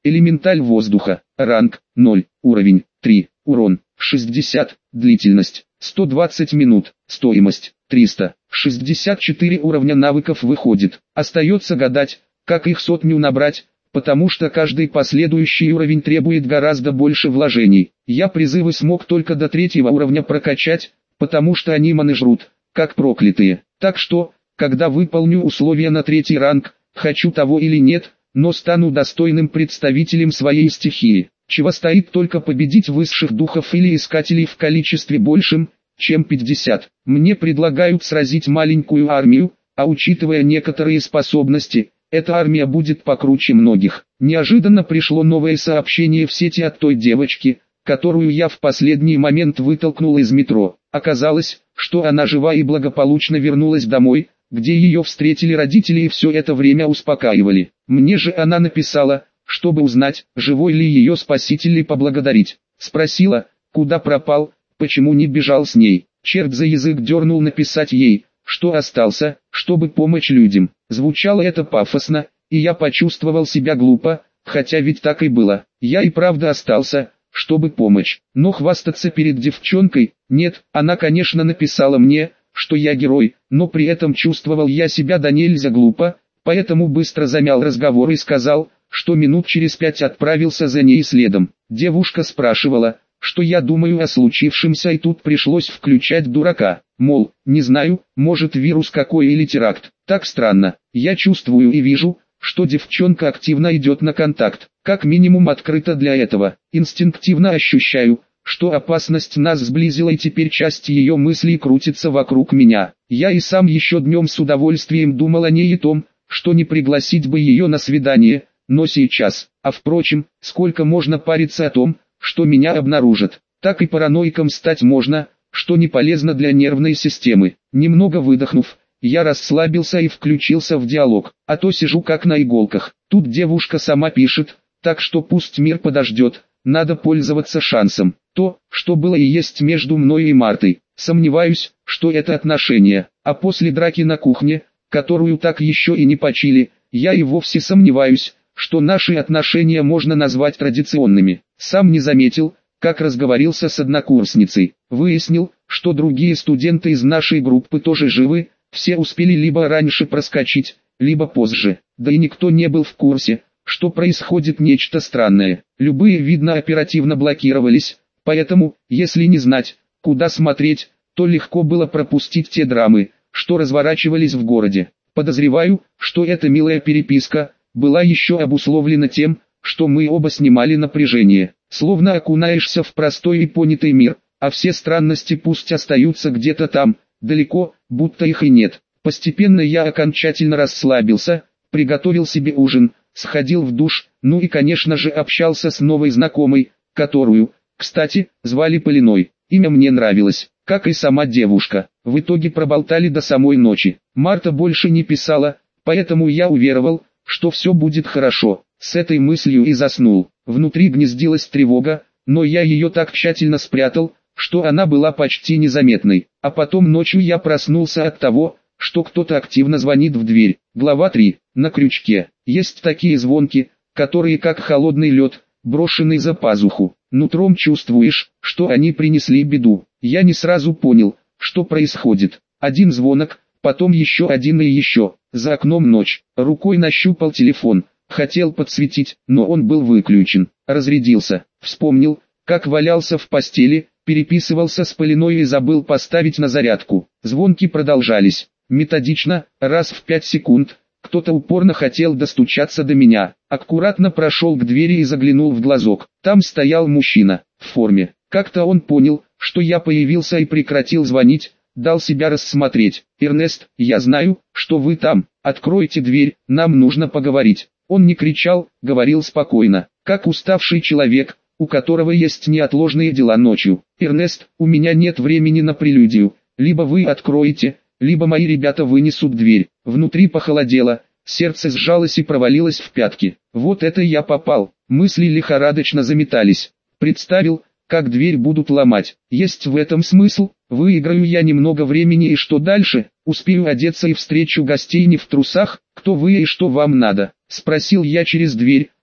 Элементаль воздуха. Ранг ноль. Уровень три. Урон шестьдесят. Длительность сто двадцать минут. Стоимость триста шестьдесят четыре уровня навыков выходит. Остается гадать, как их сотню набрать, потому что каждый последующий уровень требует гораздо больше вложений. Я призывы смог только до третьего уровня прокачать, потому что они маны жрут, как проклятые. Так что, когда выполню условия на третий ранг, хочу того или нет, но стану достойным представителем своей стихии. Чего стоит только победить высших духов или искателей в количестве большем, чем пятьдесят. Мне предлагают сразить маленькую армию, а учитывая некоторые способности, эта армия будет покруче многих. Неожиданно пришло новое сообщение в сети от той девочки, которую я в последний момент вытолкнул из метро. Оказалось, что она жива и благополучно вернулась домой, где ее встретили родители и все это время успокаивали. Мне же она написала, чтобы узнать, живой ли ее спаситель и поблагодарить. Спросила, куда пропал, почему не бежал с ней. Черт за язык дернул написать ей, что остался, чтобы помочь людям. Звучало это пафосно, и я почувствовал себя глупо, хотя ведь так и было. Я и правда остался, чтобы помочь. Но хвастаться перед девчонкой, нет, она конечно написала мне, что я герой, но при этом чувствовал я себя да нельзя глупо, поэтому быстро замял разговор и сказал, что минут через пять отправился за ней следом. Девушка спрашивала, что я думаю о случившемся, и тут пришлось включать дурака. Мол, не знаю, может вирус какой или теракт. Так странно, я чувствую и вижу, что девчонка активно идет на контакт, как минимум открыта для этого. Инстинктивно ощущаю, что опасность нас сблизила, и теперь часть ее мыслей крутится вокруг меня. Я и сам еще днем с удовольствием думал о ней и том, что не пригласить бы ее на свидание, но сейчас, а впрочем, сколько можно париться о том, что меня обнаружат. Так и параноиком стать можно, что не полезно для нервной системы. Немного выдохнув, я расслабился и включился в диалог, а то сижу как на иголках. Тут девушка сама пишет, так что пусть мир подождет, надо пользоваться шансом. То, что было и есть между мной и Мартой, сомневаюсь, что это отношения, а после драки на кухне, которую так еще и не почили, я и вовсе сомневаюсь, что наши отношения можно назвать традиционными. Сам не заметил, как разговорился с однокурсницей. Выяснил, что другие студенты из нашей группы тоже живы, все успели либо раньше проскочить, либо позже. Да и никто не был в курсе, что происходит нечто странное. Любые, видно, оперативно блокировались, поэтому, если не знать, куда смотреть, то легко было пропустить те драмы, что разворачивались в городе. Подозреваю, что эта милая переписка была еще обусловлена тем, что мы оба снимали напряжение. Словно окунаешься в простой и понятый мир, а все странности пусть остаются где-то там, далеко, будто их и нет. Постепенно я окончательно расслабился, приготовил себе ужин, сходил в душ, ну и конечно же общался с новой знакомой, которую, кстати, звали Полиной. Имя мне нравилось, как и сама девушка. В итоге проболтали до самой ночи. Марта больше не писала, поэтому я уверовал, что все будет хорошо. С этой мыслью и заснул. Внутри гнездилась тревога, но я ее так тщательно спрятал, что она была почти незаметной. А потом ночью я проснулся от того, что кто-то активно звонит в дверь. Глава три. На крючке. Есть такие звонки, которые как холодный лед, брошенный за пазуху. Нутром чувствуешь, что они принесли беду. Я не сразу понял, что происходит. Один звонок, потом еще один и еще. За окном ночь. Рукой нащупал телефон. Хотел подсветить, но он был выключен. Разрядился. Вспомнил, как валялся в постели, переписывался с Полиной и забыл поставить на зарядку. Звонки продолжались. Методично, раз в пять секунд. Кто-то упорно хотел достучаться до меня. Аккуратно прошел к двери и заглянул в глазок. Там стоял мужчина, в форме. Как-то он понял, что я появился и прекратил звонить, дал себя рассмотреть. «Эрнест, я знаю, что вы там. Откройте дверь, нам нужно поговорить». Он не кричал, говорил спокойно, как уставший человек, у которого есть неотложные дела ночью. «Эрнест, у меня нет времени на прелюдию. Либо вы откроете, либо мои ребята вынесут дверь». Внутри похолодело, сердце сжалось и провалилось в пятки. Вот это я попал. Мысли лихорадочно заметались. Представил, как дверь будут ломать. Есть в этом смысл? Выиграю я немного времени, и что дальше? Успею одеться и встречу гостей не в трусах? Кто вы и что вам надо? Спросил я через дверь,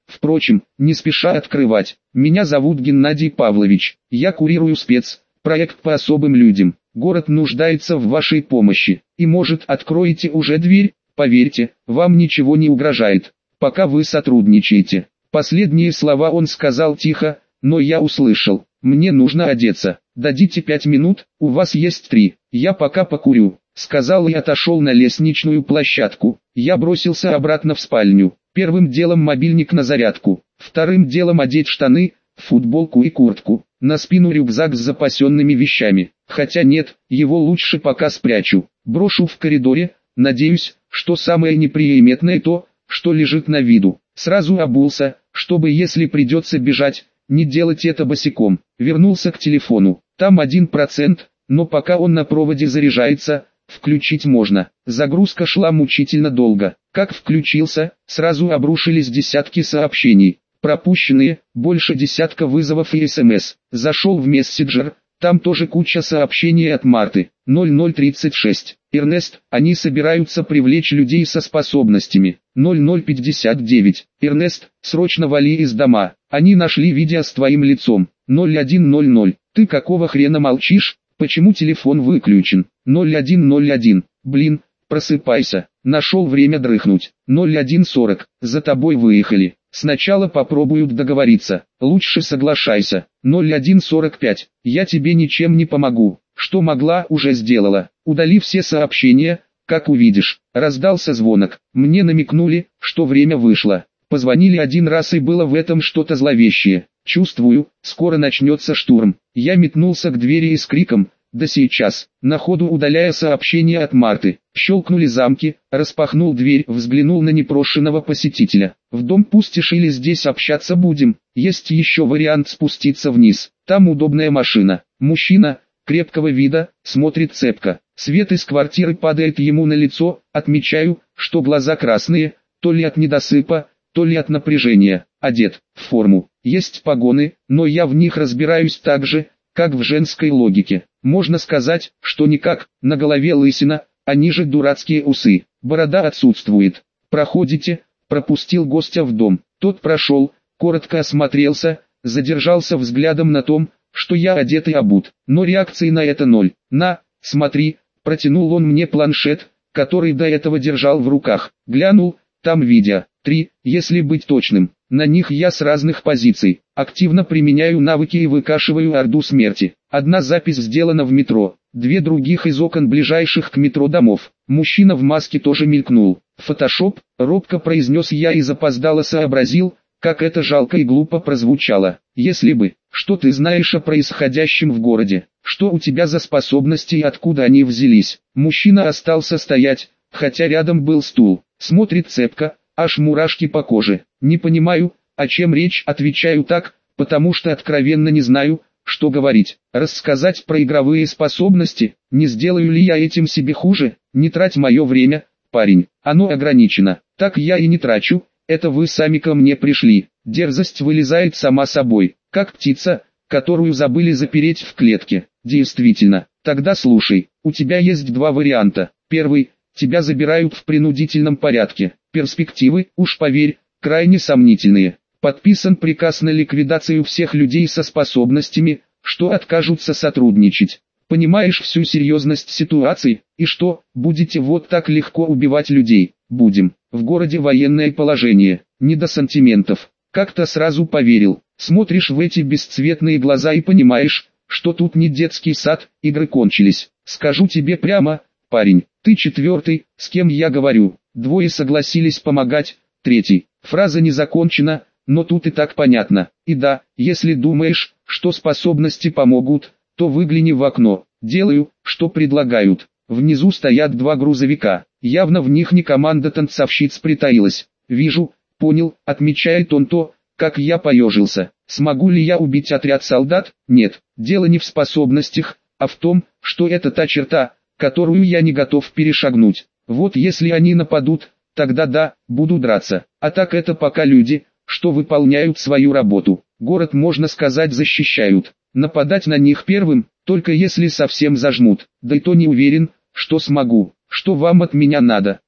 Впрочем, не спеша открывать. Меня зовут Геннадий Павлович. Я курирую спец. Проект по особым людям. Город нуждается в вашей помощи. И может, откроете уже дверь? Поверьте, вам ничего не угрожает, пока вы сотрудничаете. Последние слова он сказал тихо, но я услышал. Мне нужно одеться. Дадите пять минут, у вас есть три. Я пока покурю, сказал и отошел на лестничную площадку. Я бросился обратно в спальню. Первым делом мобильник на зарядку. Вторым делом одеть штаны, футболку и куртку. На спину рюкзак с запасенными вещами. Хотя нет, его лучше пока спрячу. Брошу в коридоре, надеюсь, что самое неприметное то, что лежит на виду. Сразу обулся, чтобы если придется бежать, не делать это босиком. Вернулся к телефону. Там один процент, но пока он на проводе заряжается, включить можно. Загрузка шла мучительно долго. Как включился, сразу обрушились десятки сообщений. Пропущенные, больше десятка вызовов и смс. Зашел в мессенджер, там тоже куча сообщений от Марты. ноль ноль тридцать шесть. Эрнест, они собираются привлечь людей со способностями. ноль ноль пятьдесят девять. Эрнест, срочно вали из дома. Они нашли видео с твоим лицом. ноль один ноль ноль. Ты какого хрена молчишь? Почему телефон выключен? ноль один ноль один. Блин, просыпайся. Нашел время дрыхнуть. ноль один сорок. За тобой выехали. Сначала попробуют договориться. Лучше соглашайся. ноль один сорок пять. Я тебе ничем не помогу. Что могла, уже сделала. Удали все сообщения, как увидишь. Раздался звонок. Мне намекнули, что время вышло. Позвонили один раз и было в этом что-то зловещее. Чувствую, скоро начнется штурм. Я метнулся к двери и с криком «Да сейчас!», на ходу удаляя сообщение от Марты. Щелкнули замки, распахнул дверь, взглянул на непрошенного посетителя. В дом пустишь или здесь общаться будем? Есть еще вариант спуститься вниз. Там удобная машина. Мужчина, крепкого вида, смотрит цепко. Свет из квартиры падает ему на лицо, отмечаю, что глаза красные, то ли от недосыпа, то ли от напряжения. Одет, в форму. Есть погоны, но я в них разбираюсь так же, как в женской логике. Можно сказать, что никак, на голове лысина, а ниже дурацкие усы. Борода отсутствует. Проходите, пропустил гостя в дом. Тот прошел, коротко осмотрелся, задержался взглядом на том, что я одет и обут. Но реакции на это ноль. На, смотри, протянул он мне планшет, который до этого держал в руках. Глянул, там видео. Три, если быть точным. На них я с разных позиций. Активно применяю навыки и выкашиваю орду смерти. Одна запись сделана в метро, две других из окон ближайших к метро домов. Мужчина в маске тоже мелькнул. Фотошоп, робко произнес я и запоздало сообразил, как это жалко и глупо прозвучало. Если бы, что ты знаешь о происходящем в городе? Что у тебя за способности и откуда они взялись? Мужчина остался стоять, хотя рядом был стул. Смотрит цепко, аж мурашки по коже. Не понимаю, о чем речь, отвечаю так, потому что откровенно не знаю, что говорить. Рассказать про игровые способности, не сделаю ли я этим себе хуже? Не трать мое время, парень, оно ограничено. Так я и не трачу, это вы сами ко мне пришли. Дерзость вылезает сама собой, как птица, которую забыли запереть в клетке. Действительно, тогда слушай, у тебя есть два варианта. Первый, тебя забирают в принудительном порядке. Перспективы, уж поверь, крайне сомнительные. Подписан приказ на ликвидацию всех людей со способностями, что откажутся сотрудничать. Понимаешь всю серьезность ситуации, и что, будете вот так легко убивать людей? Будем. В городе военное положение, не до сантиментов. Как-то сразу поверил. Смотришь в эти бесцветные глаза и понимаешь, что тут не детский сад, игры кончились. Скажу тебе прямо, парень, ты четвертый, с кем я говорю. Двое согласились помогать, третий. Фраза не закончена, но тут и так понятно. И да, если думаешь, что способности помогут, то выгляни в окно. Делаю, что предлагают. Внизу стоят два грузовика. Явно в них не команда танцовщиц притаилась. Вижу, понял, отмечает он то, как я поежился. Смогу ли я убить отряд солдат? Нет, дело не в способностях, а в том, что это та черта, которую я не готов перешагнуть. Вот если они нападут, тогда да, буду драться. А так это пока люди, что выполняют свою работу. Город, можно сказать, защищают. Нападать на них первым, только если совсем зажмут. Да и то не уверен, что смогу. Что вам от меня надо?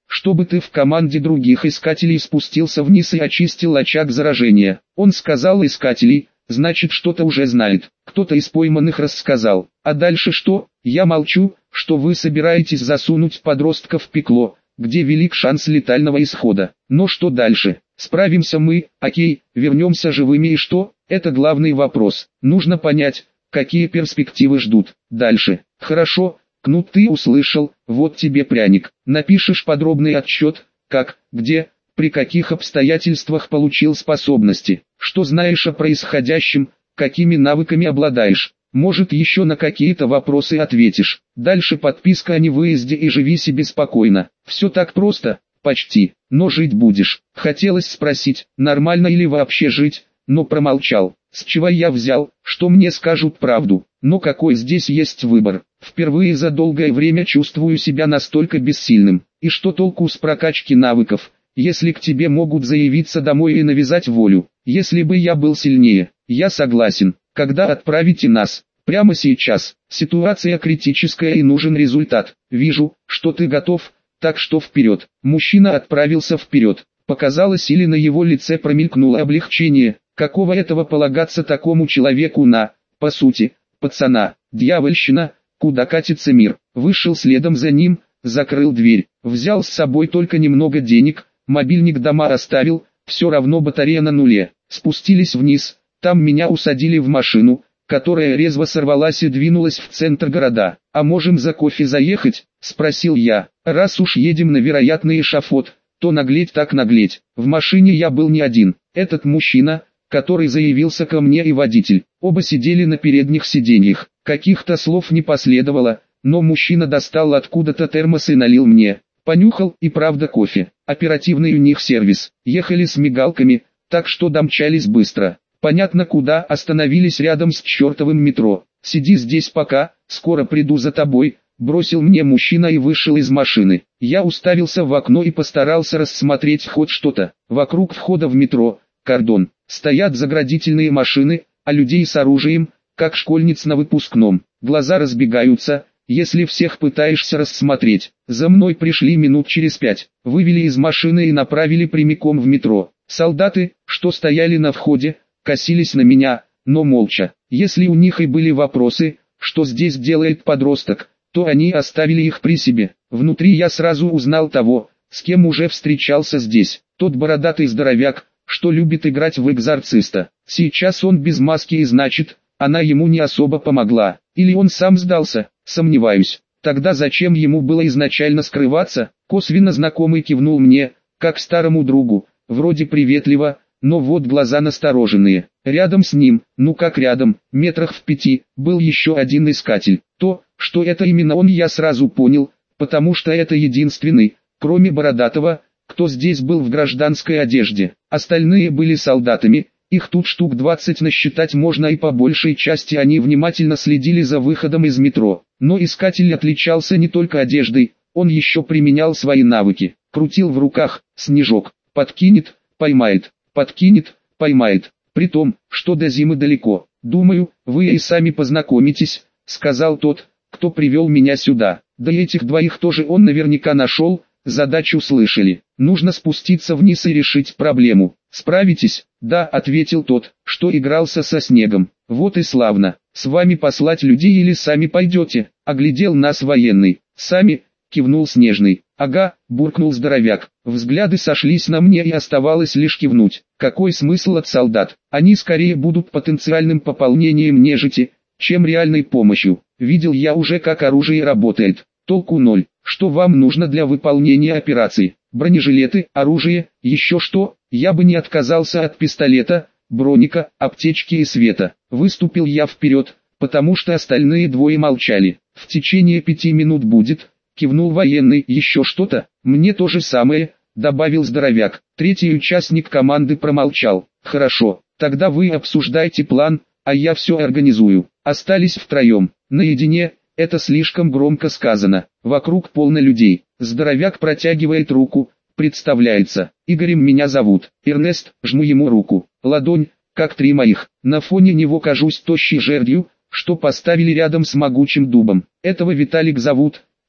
чтобы ты в команде других искателей спустился вниз и очистил очаг заражения. Он сказал искателей, значит что-то уже знает, кто-то из пойманных рассказал. А дальше что? Я молчу, что вы собираетесь засунуть подростка в пекло, где велик шанс летального исхода. Но что дальше? Справимся мы, окей, вернемся живыми и что? Это главный вопрос. Нужно понять, какие перспективы ждут. Дальше. Хорошо, Кнут, ты услышал, вот тебе пряник. Напишешь подробный отчет, как, где, при каких обстоятельствах получил способности, что знаешь о происходящем, какими навыками обладаешь. Может еще на какие-то вопросы ответишь. Дальше подписка о невыезде и живи себе спокойно. Все так просто, почти, но жить будешь. Хотелось спросить, нормально или вообще жить, но промолчал. С чего я взял, что мне скажут правду? Но какой здесь есть выбор? Впервые за долгое время чувствую себя настолько бессильным. И что толку с прокачки навыков, если к тебе могут заявиться домой и навязать волю? Если бы я был сильнее, я согласен. Когда отправите нас? Прямо сейчас. Ситуация критическая и нужен результат. Вижу, что ты готов, так что вперед. Мужчина отправился вперед. Показалось, или на его лице промелькнуло облегчение. Какого этого полагаться такому человеку на, по сути, пацана, дьявольщина, куда катится мир. Вышел следом за ним, закрыл дверь, взял с собой только немного денег, мобильник дома оставил, все равно батарея на нуле. Спустились вниз, там меня усадили в машину, которая резво сорвалась и двинулась в центр города. «А можем за кофе заехать?» – спросил я. «Раз уж едем на вероятный эшафот, то наглеть так наглеть». В машине я был не один. Этот мужчина, который заявился ко мне, и водитель. Оба сидели на передних сиденьях. Каких-то слов не последовало, но мужчина достал откуда-то термос и налил мне. Понюхал, и правда кофе. Оперативный у них сервис. Ехали с мигалками, так что домчались быстро. Понятно куда, остановились рядом с чертовым метро. «Сиди здесь пока, скоро приду за тобой», бросил мне мужчина и вышел из машины. Я уставился в окно и постарался рассмотреть хоть что-то. Вокруг входа в метро кордон. Стоят заградительные машины, а людей с оружием, как школьниц на выпускном. Глаза разбегаются, если всех пытаешься рассмотреть. За мной пришли минут через пять, вывели из машины и направили прямиком в метро. Солдаты, что стояли на входе, косились на меня, но молча. Если у них и были вопросы, что здесь делает подросток, то они оставили их при себе. Внутри я сразу узнал того, с кем уже встречался здесь. Тот бородатый здоровяк, что любит играть в экзорциста. Сейчас он без маски и значит, она ему не особо помогла. Или он сам сдался, сомневаюсь. Тогда зачем ему было изначально скрываться? Косвенно знакомый кивнул мне, как старому другу, вроде приветливо, но вот глаза настороженные. Рядом с ним, ну как рядом, метрах в пяти, был еще один искатель. То, что это именно он, я сразу понял, потому что это единственный, кроме бородатого, кто здесь был в гражданской одежде. Остальные были солдатами, их тут штук двадцать насчитать можно, и по большей части они внимательно следили за выходом из метро. Но искатель отличался не только одеждой, он еще применял свои навыки. Крутил в руках снежок, подкинет, поймает, подкинет, поймает. При том, что до зимы далеко. «Думаю, вы и сами познакомитесь», — сказал тот, кто привел меня сюда. Да и этих двоих тоже он наверняка нашел. Задачу слышали. Нужно спуститься вниз и решить проблему. Справитесь? Да, ответил тот, что игрался со снегом. Вот и славно. С вами послать людей или сами пойдете? Оглядел нас военный. Сами, кивнул Снежный. Ага, буркнул здоровяк. Взгляды сошлись на мне и оставалось лишь кивнуть. Какой смысл от солдат? Они скорее будут потенциальным пополнением нежити, чем реальной помощью. Видел я уже, как оружие работает. Толку ноль. Что вам нужно для выполнения операции? Бронежилеты, оружие, еще что? Я бы не отказался от пистолета, броника, аптечки и света. Выступил я вперед, потому что остальные двое молчали. В течение пяти минут будет, кивнул военный. Еще что-то? Мне то же самое, добавил здоровяк. Третий участник команды промолчал. Хорошо, тогда вы обсуждайте план, а я все организую. Остались втроем, наедине. Это слишком громко сказано. Вокруг полно людей. Здоровяк протягивает руку, представляется. Игорем меня зовут. Эрнест, жму ему руку. Ладонь, как три моих. На фоне него кажусь тощей жердью, что поставили рядом с могучим дубом. Этого Виталик зовут,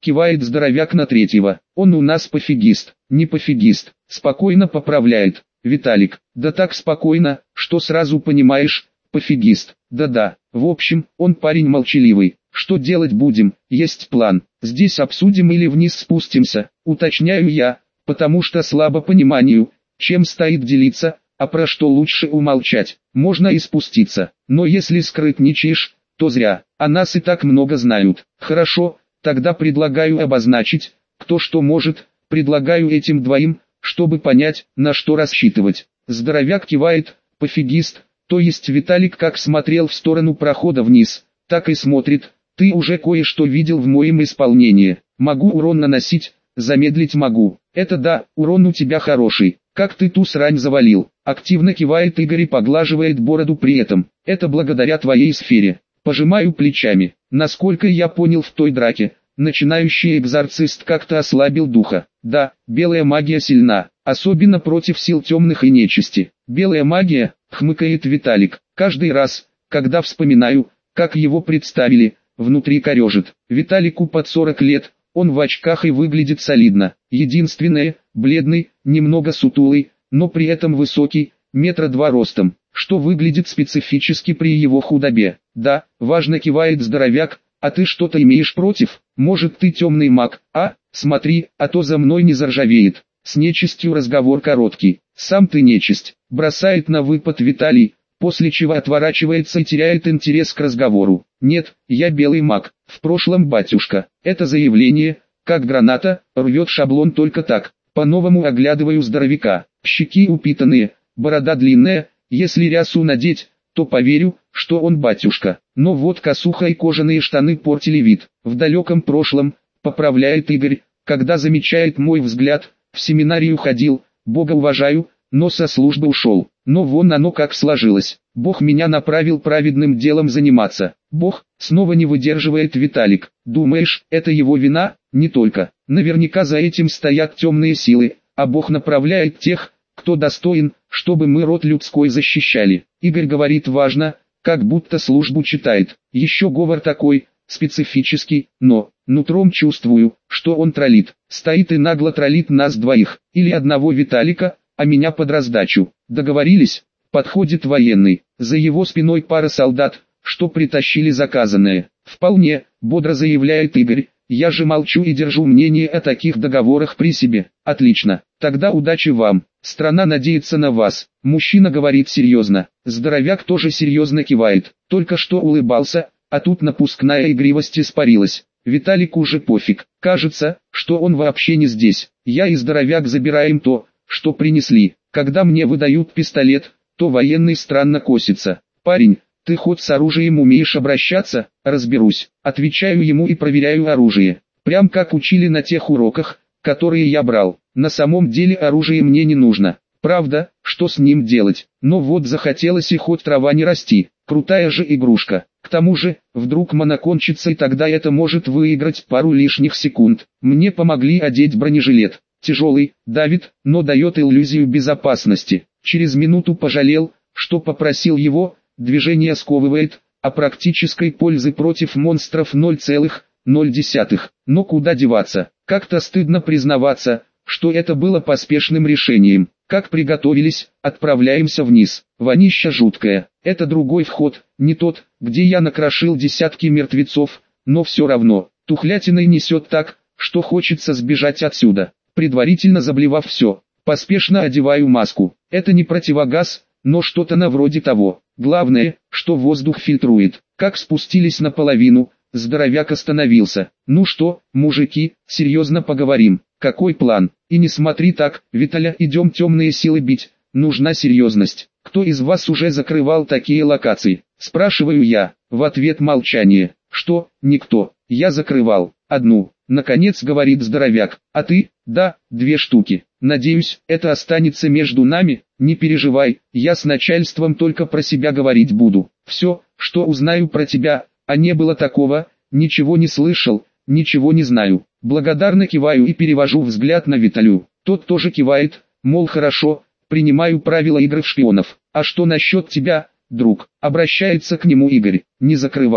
кивает здоровяк на третьего. Он у нас пофигист, не пофигист, спокойно поправляет. Виталик, да так спокойно, что сразу понимаешь, пофигист. Да-да, в общем, он парень молчаливый. Что делать будем, есть план. Здесь обсудим или вниз спустимся, уточняю я, потому что слабо пониманию, чем стоит делиться, а про что лучше умолчать. Можно и спуститься, но если скрытничаешь, то зря, а нас и так много знают. Хорошо, тогда предлагаю обозначить, кто что может, предлагаю этим двоим, чтобы понять, на что рассчитывать. Здоровяк кивает, пофигист, то есть Виталик как смотрел в сторону прохода вниз, так и смотрит. Ты уже кое-что видел в моем исполнении. Могу урон наносить, замедлить могу. Это да, урон у тебя хороший. Как ты ту срань завалил? Активно кивает Игорь и поглаживает бороду при этом. Это благодаря твоей сфере. Пожимаю плечами. Насколько я понял в той драке, начинающий экзорцист как-то ослабил духа. Да, белая магия сильна, особенно против сил темных и нечисти. Белая магия, хмыкает Виталик. Каждый раз, когда вспоминаю, как его представили, внутри корежит. Виталику под сорок лет, он в очках и выглядит солидно. Единственное, бледный, немного сутулый, но при этом высокий, метра два ростом, что выглядит специфически при его худобе. Да, важно кивает здоровяк, а ты что-то имеешь против? Может ты темный маг, а? Смотри, а то за мной не заржавеет. С нечистью разговор короткий. Сам ты нечисть, бросает на выпад Виталий, после чего отворачивается и теряет интерес к разговору. Нет, я белый маг, в прошлом батюшка. Это заявление, как граната, рвет шаблон только так. По-новому оглядываю здоровяка. Щеки упитанные, борода длинная, если рясу надеть, то поверю, что он батюшка. Но вот косуха и кожаные штаны портили вид. В далеком прошлом, поправляет Игорь, когда замечает мой взгляд, в семинарию ходил, Бога уважаю, но со службы ушел. Но вон оно как сложилось. Бог меня направил праведным делом заниматься. Бог, снова не выдерживает Виталик. Думаешь, это его вина? Не только. Наверняка за этим стоят темные силы, а Бог направляет тех, кто достоин, чтобы мы род людской защищали. Игорь говорит важно, как будто службу читает. Еще говор такой, специфический, но, нутром чувствую, что он троллит. Стоит и нагло троллит нас двоих, или одного Виталика, а меня под раздачу. Договорились? Подходит военный, за его спиной пара солдат, что притащили заказанное. Вполне, бодро заявляет Игорь, я же молчу и держу мнение о таких договорах при себе. Отлично, тогда удачи вам, страна надеется на вас. Мужчина говорит серьезно, здоровяк тоже серьезно кивает, только что улыбался, а тут напускная игривость испарилась. Виталику уже пофиг, кажется, что он вообще не здесь. Я и здоровяк забираем то, что принесли. Когда мне выдают пистолет, то военный странно косится. Парень, ты хоть с оружием умеешь обращаться? Разберусь. Отвечаю ему и проверяю оружие. Прям как учили на тех уроках, которые я брал. На самом деле оружие мне не нужно. Правда, что с ним делать? Но вот захотелось и хоть трава не расти. Крутая же игрушка. К тому же, вдруг мана кончится и тогда это может выиграть пару лишних секунд. Мне помогли одеть бронежилет. Тяжелый, давит, но дает иллюзию безопасности. Через минуту пожалел, что попросил его, движение сковывает, а практической пользы против монстров ноль целых ноль десятых. Но куда деваться? Как-то стыдно признаваться, что это было поспешным решением. Как приготовились, отправляемся вниз. Вонища жуткая. Это другой вход, не тот, где я накрошил десятки мертвецов, но все равно, тухлятиной несет так, что хочется сбежать отсюда. Предварительно заблевав все, поспешно одеваю маску. Это не противогаз, но что-то на вроде того. Главное, что воздух фильтрует. Как спустились наполовину, здоровяк остановился. Ну что, мужики, серьезно поговорим. Какой план? И не смотри так, Виталя, идем темные силы бить. Нужна серьезность. Кто из вас уже закрывал такие локации? Спрашиваю я. В ответ молчание. Что? Никто. Я закрывал. Одну. Наконец говорит здоровяк. А ты? Да, две штуки. Надеюсь, это останется между нами. Не переживай, я с начальством только про себя говорить буду. Все, что узнаю про тебя, а не было такого, ничего не слышал, ничего не знаю. Благодарно киваю и перевожу взгляд на Виталю. Тот тоже кивает, мол хорошо, принимаю правила игры в шпионов. А что насчет тебя, друг? Обращается к нему Игорь. Не закрывал.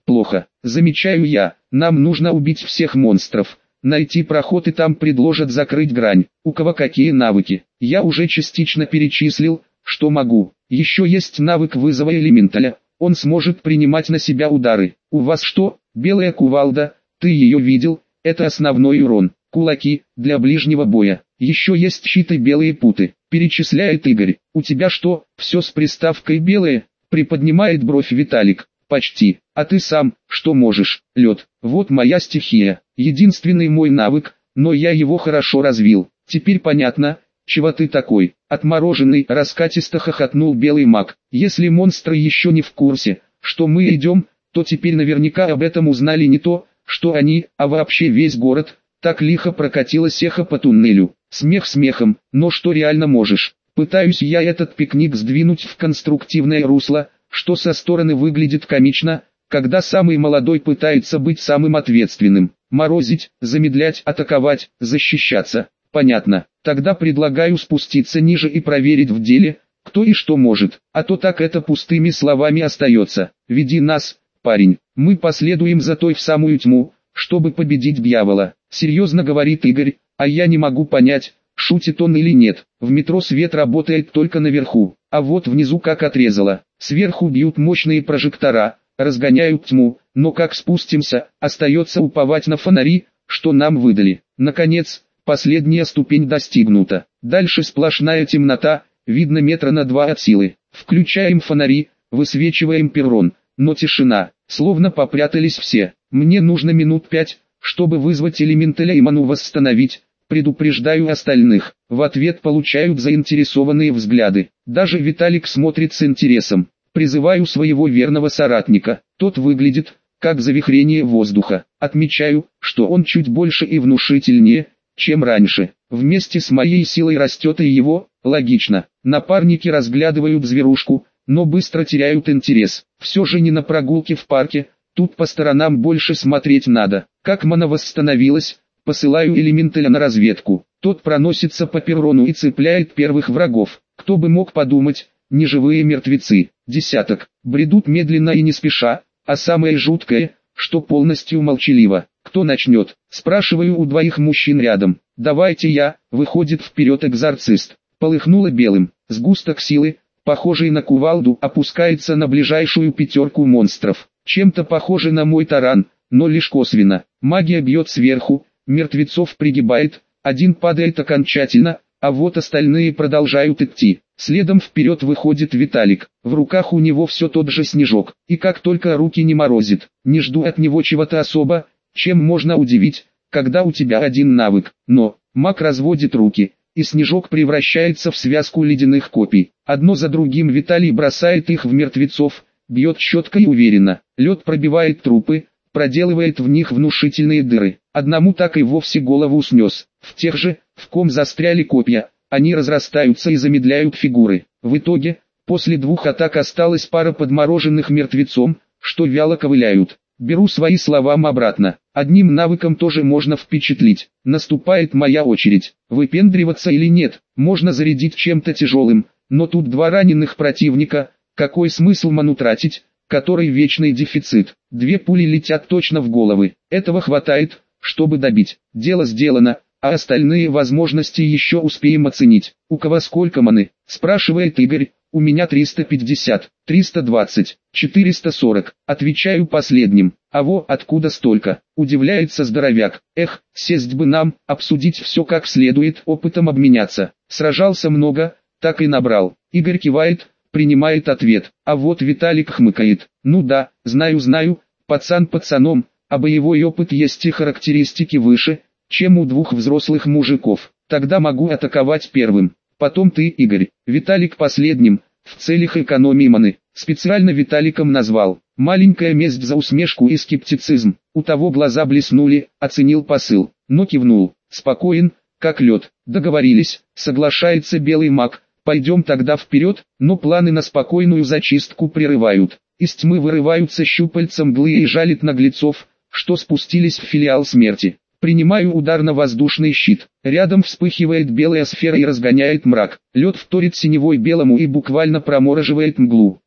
плохо. Замечаю я, нам нужно убить всех монстров, найти проход и там предложат закрыть грань. У кого какие навыки? Я уже частично перечислил, что могу. Еще есть навык вызова элементаля, он сможет принимать на себя удары. У вас что? Белая кувалда, ты ее видел? Это основной урон. Кулаки, для ближнего боя. Еще есть щит и белые путы. Перечисляет Игорь. У тебя что, все с приставкой белое? Приподнимает бровь Виталик. Почти. А ты сам, что можешь? Лед. Вот моя стихия. Единственный мой навык, но я его хорошо развил. Теперь понятно, чего ты такой. Отмороженный, раскатисто хохотнул белый маг. Если монстры еще не в курсе, что мы идем, то теперь наверняка об этом узнали не то, что они, а вообще весь город. Так лихо прокатилось эхо по туннелю. Смех смехом, но что реально можешь? Пытаюсь я этот пикник сдвинуть в конструктивное русло, что со стороны выглядит комично, когда самый молодой пытается быть самым ответственным. Морозить, замедлять, атаковать, защищаться. Понятно. Тогда предлагаю спуститься ниже и проверить в деле, кто и что может. А то так это пустыми словами остается. Веди нас, парень. Мы последуем за той в самую тьму, чтобы победить дьявола. Серьезно говорит Игорь, а я не могу понять, шутит он или нет. В метро свет работает только наверху, а вот внизу как отрезало. Сверху бьют мощные прожектора, разгоняют тьму, но как спустимся, остается уповать на фонари, что нам выдали. Наконец, последняя ступень достигнута. Дальше сплошная темнота, видно метра на два от силы. Включаем фонари, высвечиваем перрон, но тишина, словно попрятались все. Мне нужно минут пять, чтобы вызвать элементаля и ману восстановить. Предупреждаю остальных. В ответ получают заинтересованные взгляды. Даже Виталик смотрит с интересом. Призываю своего верного соратника. Тот выглядит, как завихрение воздуха. Отмечаю, что он чуть больше и внушительнее, чем раньше. Вместе с моей силой растет и его, логично. Напарники разглядывают зверушку, но быстро теряют интерес. Все же не на прогулке в парке, тут по сторонам больше смотреть надо. Как мана восстановилась, посылаю элементаля на разведку. Тот проносится по перрону и цепляет первых врагов. Кто бы мог подумать, неживые мертвецы. Десяток. Бредут медленно и не спеша, а самое жуткое, что полностью молчаливо. Кто начнет? Спрашиваю у двоих мужчин рядом. Давайте я, выходит вперед экзорцист. Полыхнуло белым. Сгусток силы, похожий на кувалду, опускается на ближайшую пятерку монстров. Чем-то похожий на мой таран, но лишь косвенно. Магия бьет сверху, мертвецов пригибает, один падает окончательно, а вот остальные продолжают идти. Следом вперед выходит Виталик, в руках у него все тот же снежок, и как только руки не морозит, не жду от него чего-то особо, чем можно удивить, когда у тебя один навык. Но, маг разводит руки, и снежок превращается в связку ледяных копий. Одно за другим Виталий бросает их в мертвецов, бьет щеткой уверенно, лед пробивает трупы, проделывает в них внушительные дыры. Одному так и вовсе голову снес. В тех же, в ком застряли копья, они разрастаются и замедляют фигуры. В итоге, после двух атак осталась пара подмороженных мертвецом, что вяло ковыляют. Беру свои словам обратно. Одним навыком тоже можно впечатлить. Наступает моя очередь. Выпендриваться или нет, можно зарядить чем-то тяжелым, но тут два раненых противника, какой смысл ману тратить, который вечный дефицит. Две пули летят точно в головы. Этого хватает, чтобы добить. Дело сделано, а остальные возможности еще успеем оценить. У кого сколько маны? Спрашивает Игорь. У меня триста пятьдесят, триста двадцать, четыреста сорок. Отвечаю последним. А во, откуда столько? Удивляется здоровяк. Эх, сесть бы нам, обсудить все как следует, опытом обменяться. Сражался много, так и набрал. Игорь кивает, принимает ответ. А вот Виталик хмыкает. Ну да, знаю знаю, пацан пацаном, а боевой опыт есть и характеристики выше, чем у двух взрослых мужиков. Тогда могу атаковать первым. Потом ты, Игорь. Виталик последним, в целях экономии маны. Специально Виталиком назвал. Маленькая месть за усмешку и скептицизм. У того глаза блеснули, оценил посыл, но кивнул. Спокоен, как лед. Договорились, соглашается белый маг. Пойдем тогда вперед, но планы на спокойную зачистку прерывают. Из тьмы вырываются щупальца мглы и жалит наглецов, что спустились в филиал смерти. Принимаю удар на воздушный щит. Рядом вспыхивает белая сфера и разгоняет мрак. Лед вторит синевой белому и буквально промораживает мглу.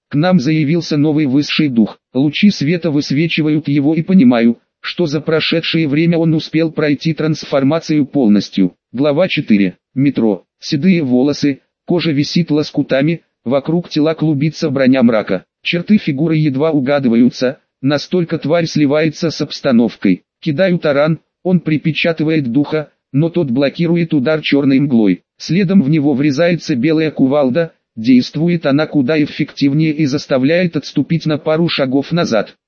К нам заявился новый высший дух. Лучи света высвечивают его и понимаю, что за прошедшее время он успел пройти трансформацию полностью. Глава четыре. Метро. Седые волосы, кожа висит лоскутами, вокруг тела клубится броня мрака. Черты фигуры едва угадываются, настолько тварь сливается с обстановкой. Кидаю таран, он припечатывает духа, но тот блокирует удар черной мглой. Следом в него врезается белая кувалда, действует она куда эффективнее и заставляет отступить на пару шагов назад.